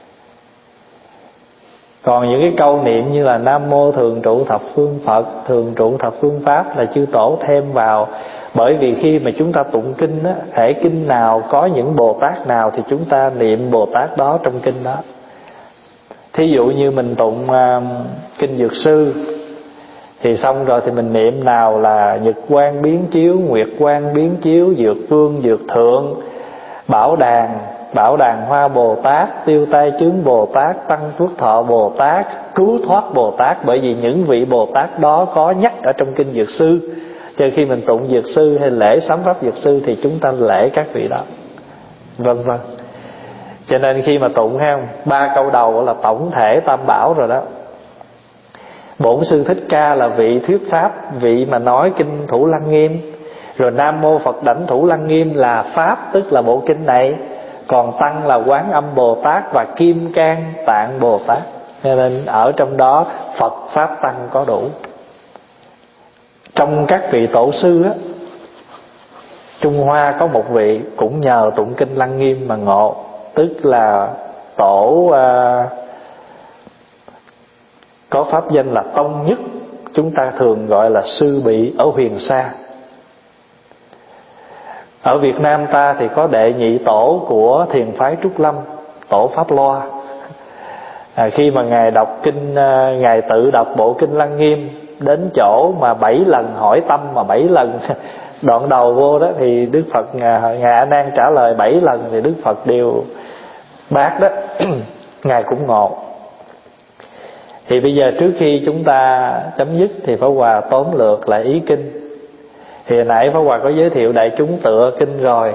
Còn những cái câu niệm như là Nam Mô Thường Trụ Thập Phương Phật, Thường Trụ Thập Phương Pháp là chư tổ thêm vào Bởi vì khi mà chúng ta tụng kinh á, hễ kinh nào có những Bồ Tát nào thì chúng ta niệm Bồ Tát đó trong kinh đó. Thí dụ như mình tụng uh, kinh Dược Sư, thì xong rồi thì mình niệm nào là Nhật Quang biến chiếu, Nguyệt Quang biến chiếu, Dược Vương, Dược Thượng, Bảo Đàn, Bảo Đàn Hoa Bồ Tát, Tiêu Tai Chướng Bồ Tát, Tăng Phước Thọ Bồ Tát, Cứu Thoát Bồ Tát. Bởi vì những vị Bồ Tát đó có nhắc ở trong kinh Dược Sư, cho khi mình tụng Dược Sư hay lễ sám pháp Dược Sư thì chúng ta lễ các vị đó, vân vân. Cho nên khi mà tụng ha, ba câu đầu là tổng thể tam bảo rồi đó. Bổn Sư Thích Ca là vị thuyết pháp, vị mà nói kinh Thủ Lăng Nghiêm. Rồi Nam Mô Phật Đảnh Thủ Lăng Nghiêm là pháp, tức là bộ kinh này. Còn Tăng là Quán Âm Bồ Tát và Kim Cang Tạng Bồ Tát. Cho nên ở trong đó Phật Pháp Tăng có đủ. Trong các vị tổ sư á, Trung Hoa có một vị cũng nhờ tụng kinh Lăng Nghiêm mà ngộ. Tức là tổ à, có pháp danh là Tông Nhất, chúng ta thường gọi là Sư Bị ở Huyền Sa. Ở Việt Nam ta thì có đệ nhị tổ của thiền phái Trúc Lâm, tổ Pháp Loa. à, Khi mà Ngài đọc kinh, Ngài tự đọc bộ kinh Lăng Nghiêm, đến chỗ mà bảy lần hỏi tâm, mà bảy lần đoạn đầu vô đó thì Đức Phật, Ngài, Ngài A Nan trả lời bảy lần thì Đức Phật đều bác đó. Ngài cũng ngộ. Thì bây giờ trước khi chúng ta chấm dứt thì Pháp Hòa tóm lược lại ý kinh. Thì hồi nãy Pháp Hòa có giới thiệu đại chúng tựa kinh rồi,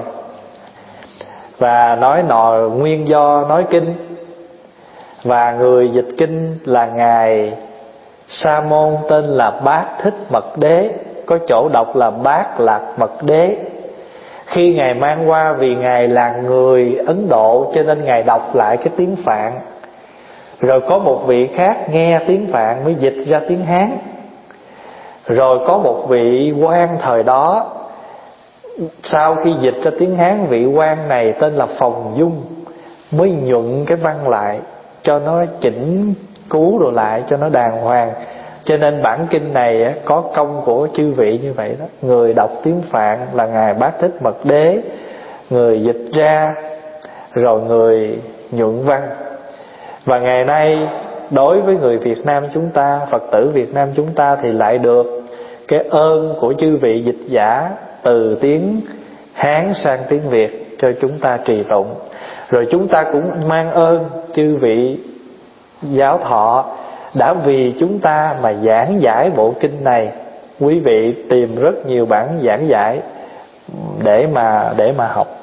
và nói nò nguyên do nói kinh. Và người dịch kinh là Ngài Sa Môn tên là Bát Thích Mật Đế, có chỗ đọc là Bát Lạc Mật Đế. Khi Ngài mang qua, vì Ngài là người Ấn Độ cho nên Ngài đọc lại cái tiếng Phạn. Rồi có một vị khác nghe tiếng Phạn mới dịch ra tiếng Hán. Rồi có một vị quan thời đó, sau khi dịch ra tiếng Hán, vị quan này tên là Phòng Dung mới nhuận cái văn lại cho nó chỉnh cứu rồi lại cho nó đàng hoàng. Cho nên bản kinh này có công của chư vị như vậy đó. Người đọc tiếng Phạn là Ngài Bát Thích Mật Đế, người dịch ra, rồi người nhuận văn. Và ngày nay đối với người Việt Nam chúng ta, Phật tử Việt Nam chúng ta thì lại được cái ơn của chư vị dịch giả từ tiếng Hán sang tiếng Việt cho chúng ta trì tụng. Rồi chúng ta cũng mang ơn chư vị giáo thọ đã vì chúng ta mà giảng giải bộ kinh này. Quý vị tìm rất nhiều bản giảng giải để mà để mà học.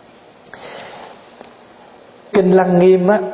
Kinh Lăng Nghiêm á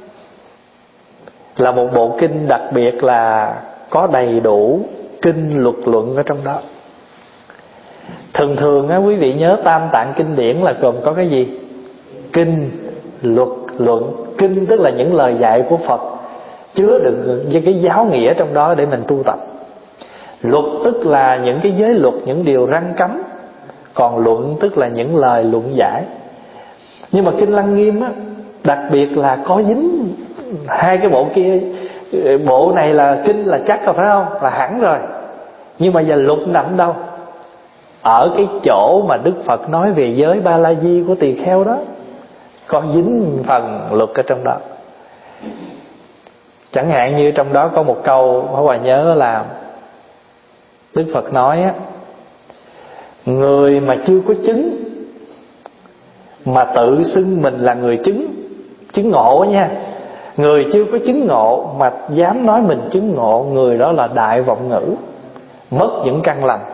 là một bộ kinh đặc biệt là có đầy đủ kinh luật luận ở trong đó. Thường thường á, quý vị nhớ Tam Tạng kinh điển là gồm có cái gì? Kinh, luật, luận. Kinh tức là những lời dạy của Phật, chứa đựng với cái giáo nghĩa trong đó để mình tu tập. Luật tức là những cái giới luật, những điều răn cấm. Còn luận tức là những lời luận giải. Nhưng mà kinh Lăng Nghiêm á, đặc biệt là có dính hai cái bộ kia. Bộ này là kinh là chắc rồi phải không? Là hẳn rồi. Nhưng mà giờ luật nằm đâu? Ở cái chỗ mà Đức Phật nói về giới Ba La Di của tỳ kheo đó, có dính phần luật ở trong đó. Chẳng hạn như trong đó có một câu Pháp Hòa nhớ là Đức Phật nói á, người mà chưa có chứng mà tự xưng mình là người chứng, chứng ngộ nha. Người chưa có chứng ngộ mà dám nói mình chứng ngộ, người đó là đại vọng ngữ, mất những căn lành.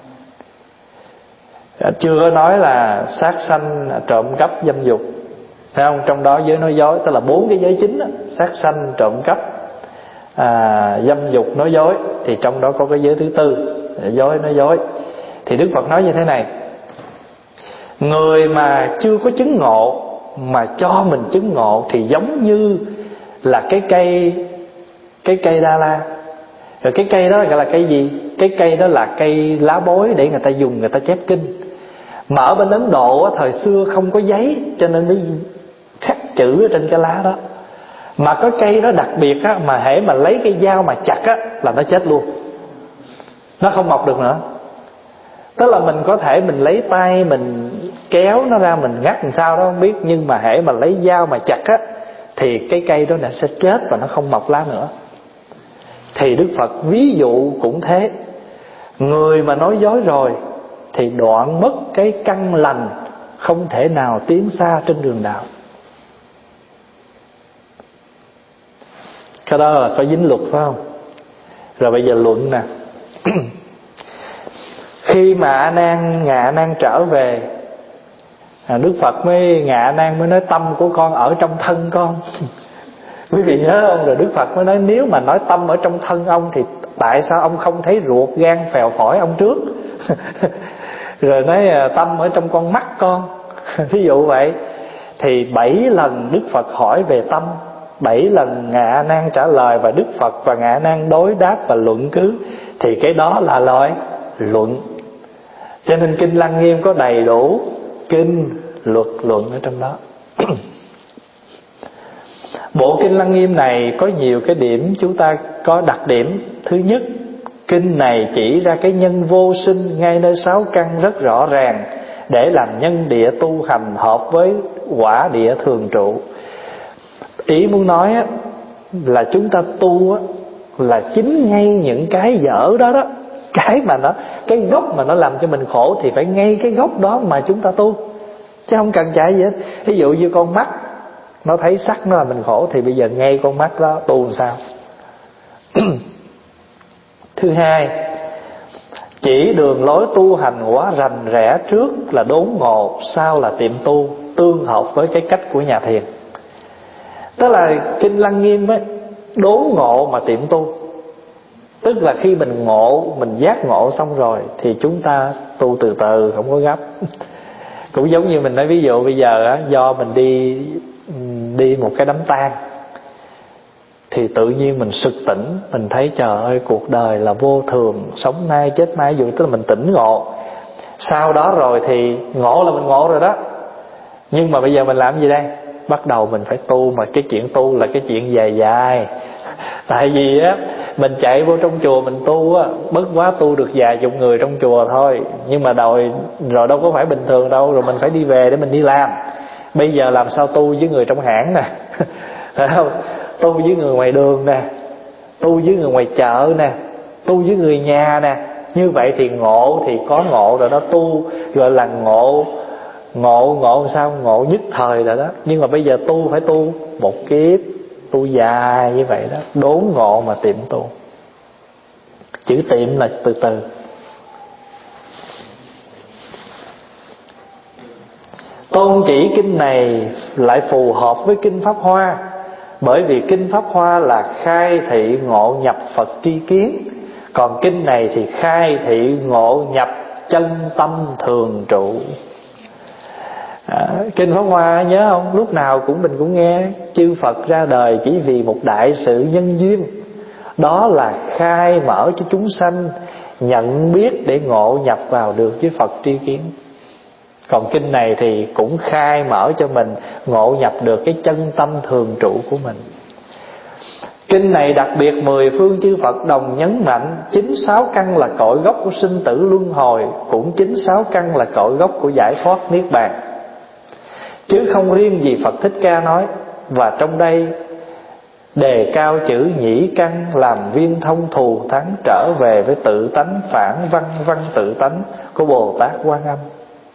Chưa có nói là sát sanh, trộm cắp, dâm dục, thấy không? Trong đó giới nói dối, tức là bốn cái giới chính đó, sát sanh, trộm cắp, à, dâm dục, nói dối. Thì trong đó có cái giới thứ tư, dối, nói dối. Thì Đức Phật nói như thế này: người mà chưa có chứng ngộ mà cho mình chứng ngộ thì giống như là cái cây Cái cây đa la. Rồi cái cây đó gọi là cây gì? Cái cây đó là cây lá bối để người ta dùng, người ta chép kinh. Mà ở bên Ấn Độ thời xưa không có giấy, cho nên mới khắc chữ ở trên cái lá đó. Mà có cây đó đặc biệt á, mà hễ mà lấy cái dao mà chặt á là nó chết luôn, nó không mọc được nữa. Tức Tức là mình có thể mình lấy tay mình kéo nó ra, mình ngắt làm sao đó không biết, nhưng mà hễ mà lấy dao mà chặt á thì cái cây đó nó sẽ chết và nó không mọc lá nữa. Thì Đức Phật ví dụ cũng thế. Người mà nói dối rồi thì đoạn mất cái căn lành, không thể nào tiến xa trên đường đạo. Cái đó là có dính luật phải không? Rồi bây giờ luận nè. Khi mà A Nan, ngài A Nan trở về, Đức Phật mới, ngài A Nan mới nói tâm của con ở trong thân con. Quý vị nhớ không? Rồi Đức Phật mới nói nếu mà nói tâm ở trong thân ông thì tại sao ông không thấy ruột gan phèo phổi ông trước? Rồi nói tâm ở trong con mắt con. Ví dụ vậy. Thì bảy lần Đức Phật hỏi về tâm, bảy lần ngài A Nan trả lời, và Đức Phật và ngài A Nan đối đáp và luận cứ. Thì cái đó là loại luận. Cho nên Kinh Lăng Nghiêm có đầy đủ kinh, luật, luận ở trong đó. Bộ Kinh Lăng Nghiêm này có nhiều cái điểm chúng ta có đặc điểm. Thứ nhất, kinh này chỉ ra cái nhân vô sinh ngay nơi sáu căn rất rõ ràng, để làm nhân địa tu hành hợp với quả địa thường trụ. Ý muốn nói á, là chúng ta tu á, là chính ngay những cái dở đó đó, cái mà nó, cái gốc mà nó làm cho mình khổ thì phải ngay cái gốc đó mà chúng ta tu, chứ không cần chạy gì hết. Ví dụ như con mắt nó thấy sắc nó là mình khổ, thì bây giờ ngay con mắt đó tu làm sao? Thứ hai, chỉ đường lối tu hành quá rành rẽ, trước là đốn ngộ, sau là tiệm tu, tương hợp với cái cách của nhà thiền. Tức là Kinh Lăng Nghiêm ấy, đốn ngộ mà tiệm tu. Tức là khi mình ngộ, mình giác ngộ xong rồi thì chúng ta tu từ từ, không có gấp. Cũng giống như mình nói ví dụ bây giờ á, do mình đi đi một cái đám tang thì tự nhiên mình sực tỉnh, mình thấy trời ơi cuộc đời là vô thường, sống nay chết mai, dù tức là mình tỉnh ngộ. Sau đó rồi thì ngộ là mình ngộ rồi đó, nhưng mà bây giờ mình làm gì đây? Bắt đầu mình phải tu, mà cái chuyện tu là cái chuyện dài dài. Tại vì á, mình chạy vô trong chùa mình tu á, bất quá tu được vài chục người trong chùa thôi, nhưng mà rồi rồi đâu có phải bình thường đâu, rồi mình phải đi về để mình đi làm. Bây giờ làm sao tu với người trong hãng nè, phải không? Tu với người ngoài đường nè, tu với người ngoài chợ nè, tu với người nhà nè. Như vậy thì ngộ thì có ngộ rồi đó, tu gọi là ngộ. Ngộ ngộ sao? Ngộ nhất thời rồi đó. Nhưng mà bây giờ tu phải tu một kiếp, tu dài như vậy đó, đốn ngộ mà tiệm tu. Chữ tiệm là từ từ. Tôn chỉ kinh này lại phù hợp với kinh Pháp Hoa, bởi vì kinh Pháp Hoa là khai thị ngộ nhập Phật tri kiến, còn kinh này thì khai thị ngộ nhập chân tâm thường trụ. À, kinh Pháp Hoa nhớ không? Lúc nào cũng mình cũng nghe chư Phật ra đời chỉ vì một đại sự nhân duyên, đó là khai mở cho chúng sanh nhận biết để ngộ nhập vào được với Phật tri kiến. Còn kinh này thì cũng khai mở cho mình ngộ nhập được cái chân tâm thường trụ của mình. Kinh này đặc biệt mười phương chư Phật đồng nhấn mạnh chính sáu căn là cội gốc của sinh tử luân hồi, cũng chính sáu căn là cội gốc của giải thoát niết bàn, chứ không riêng gì Phật Thích Ca nói. Và trong đây đề cao chữ nhĩ căn làm viên thông thù thắng, trở về với tự tánh phản văn văn tự tánh của Bồ Tát Quan Âm.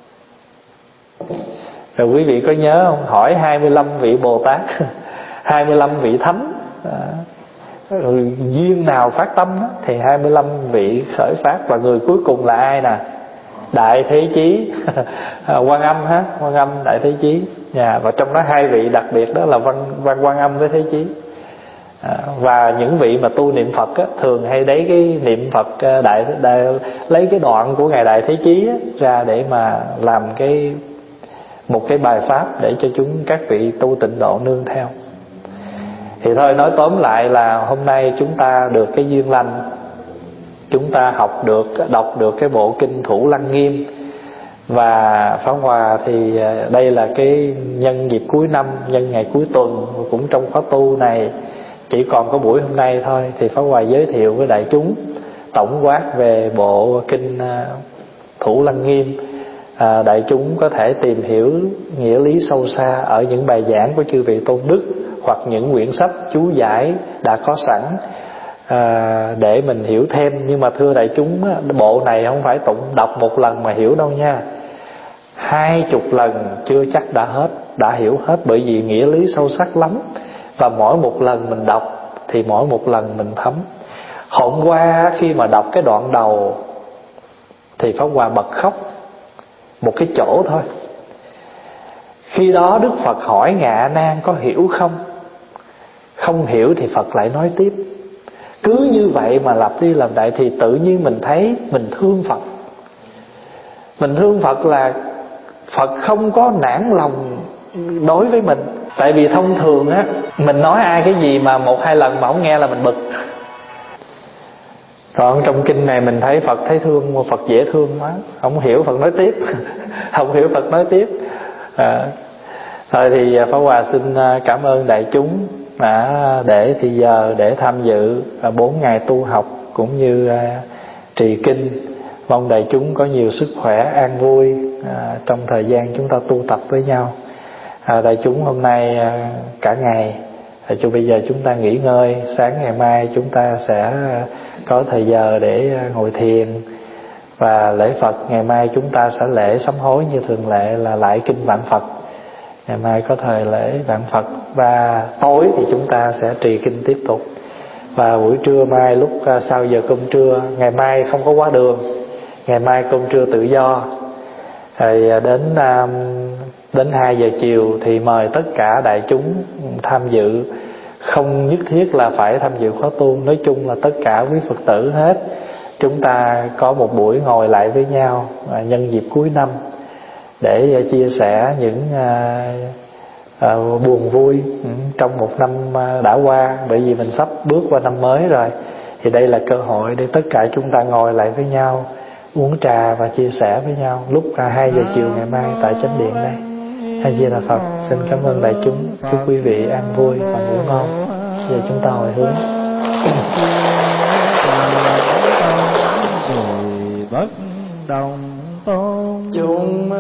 Rồi quý vị có nhớ không? Hỏi hai mươi lăm vị Bồ Tát, hai mươi lăm vị thánh, à, rồi duyên nào phát tâm đó, thì hai mươi lăm vị khởi phát. Và người cuối cùng là ai nè? Đại Thế Chí Quan Âm ha, Quan Âm Đại Thế Chí. Yeah, và trong đó hai vị đặc biệt đó là Văn Văn Quan Âm với Thế Chí. À, và những vị mà tu niệm Phật á, thường hay lấy cái niệm Phật đại, đại lấy cái đoạn của ngài Đại Thế Chí á, ra để mà làm cái một cái bài pháp để cho chúng các vị tu tịnh độ nương theo. Thì thôi nói tóm lại là hôm nay chúng ta được cái duyên lành, chúng ta học được, đọc được cái bộ kinh Thủ Lăng Nghiêm. Và Pháp Hòa thì đây là cái nhân dịp cuối năm, nhân ngày cuối tuần, cũng trong khóa tu này chỉ còn có buổi hôm nay thôi, thì Pháp Hòa giới thiệu với đại chúng tổng quát về bộ kinh Thủ Lăng Nghiêm. À, đại chúng có thể tìm hiểu nghĩa lý sâu xa ở những bài giảng của chư vị tôn đức hoặc những quyển sách chú giải đã có sẵn à, để mình hiểu thêm. Nhưng mà thưa đại chúng, bộ này không phải tụng đọc một lần mà hiểu đâu nha. Hai chục lần chưa chắc đã hết, đã hiểu hết, bởi vì nghĩa lý sâu sắc lắm. Và mỗi một lần mình đọc thì mỗi một lần mình thấm. Hôm qua khi mà đọc cái đoạn đầu thì Pháp Hòa bật khóc một cái chỗ thôi. Khi đó Đức Phật hỏi Ngạ A Nan có hiểu không? Không hiểu thì Phật lại nói tiếp. Cứ như vậy mà lặp đi lặp lại thì tự nhiên mình thấy mình thương Phật. Mình thương Phật là Phật không có nản lòng đối với mình. Tại vì thông thường á, mình nói ai cái gì mà một hai lần mà không nghe là mình bực. Còn trong kinh này mình thấy Phật thấy thương, mà Phật dễ thương quá. Không hiểu Phật nói tiếp. Không hiểu Phật nói tiếp. à, Thôi thì Pháp Hòa xin cảm ơn đại chúng đã để thì giờ để tham dự bốn ngày tu học cũng như trì kinh. Mong đại chúng có nhiều sức khỏe, an vui à, trong thời gian chúng ta tu tập với nhau. à, Đại chúng hôm nay à, cả ngày à, cho bây giờ chúng ta nghỉ ngơi. Sáng ngày mai chúng ta sẽ có thời giờ để ngồi thiền. Và lễ Phật ngày mai chúng ta sẽ lễ sám hối như thường lệ là lại kinh Vạn Phật. Ngày mai có thời lễ Vạn Phật. Và tối thì chúng ta sẽ trì kinh tiếp tục. Và buổi trưa mai lúc sau giờ cơm trưa, ngày mai không có quá đường, ngày mai cơm trưa tự do. Rồi đến đến hai giờ chiều thì mời tất cả đại chúng tham dự. Không nhất thiết là phải tham dự khóa tu, nói chung là tất cả quý Phật tử hết. Chúng ta có một buổi ngồi lại với nhau nhân dịp cuối năm để chia sẻ những uh, uh, buồn vui trong một năm đã qua. Bởi vì mình sắp bước qua năm mới rồi, thì đây là cơ hội để tất cả chúng ta ngồi lại với nhau, uống trà và chia sẻ với nhau lúc hai giờ chiều ngày mai tại chánh điện đây. A Di Đà Phật. Xin cảm ơn đại chúng. Chúc quý vị an vui và ngủ ngon. Giờ chúng ta hồi hướng. Bất đồng tôn Chúng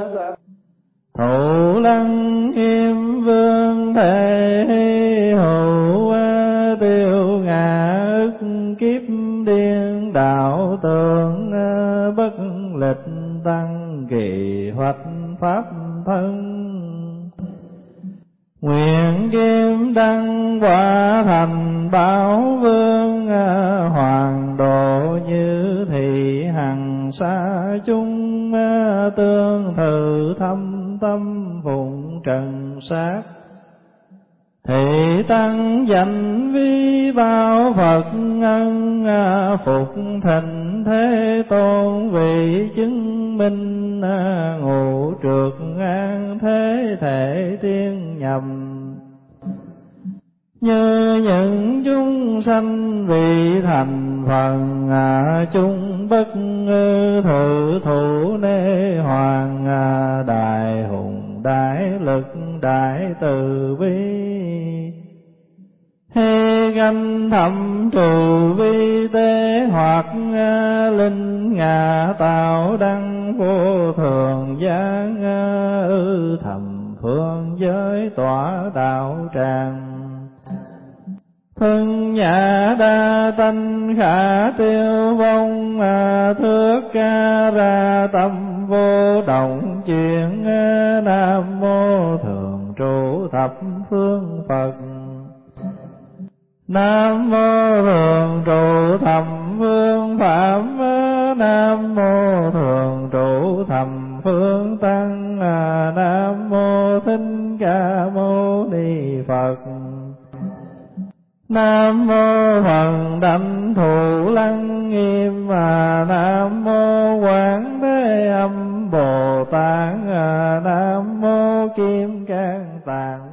Thủ Lăng Nghiêm vương thể hữu tiêu ngã ức kiếp điên đạo tượng bất lịch tăng kỳ hoạch pháp thân. Nguyện kim đăng quả thành bảo vương hoàng độ như thị hằng xa chung tương thử thâm tâm phụng trần sát. Thị tăng danh vi bao Phật ân phục thịnh thế tôn vị chứng minh ngũ trược an thế thể tiên nhầm. Như những chúng sanh vị thành phần chung bất thử thủ nê hoàng đại hùng đại lực đại từ bi. Hê ganh thẩm trừ vi tế hoặc linh ngạ tạo đăng vô thường giáng ư thầm phương giới tỏa đạo tràng. Thân nhã đa tánh khả tiêu vong thước ca ra tâm vô động chuyển. Nam mô thường trụ thập phương Phật. Nam mô thường trụ thập phương Pháp. Nam mô thường trụ thập phương Tăng. Nam mô Thích Ca Mâu Ni Phật. Nam mô Thần Đảnh Thủ Lăng Nghiêm. Nam mô Quán Thế Âm Bồ Tát. Nam mô Kim Cang Tạng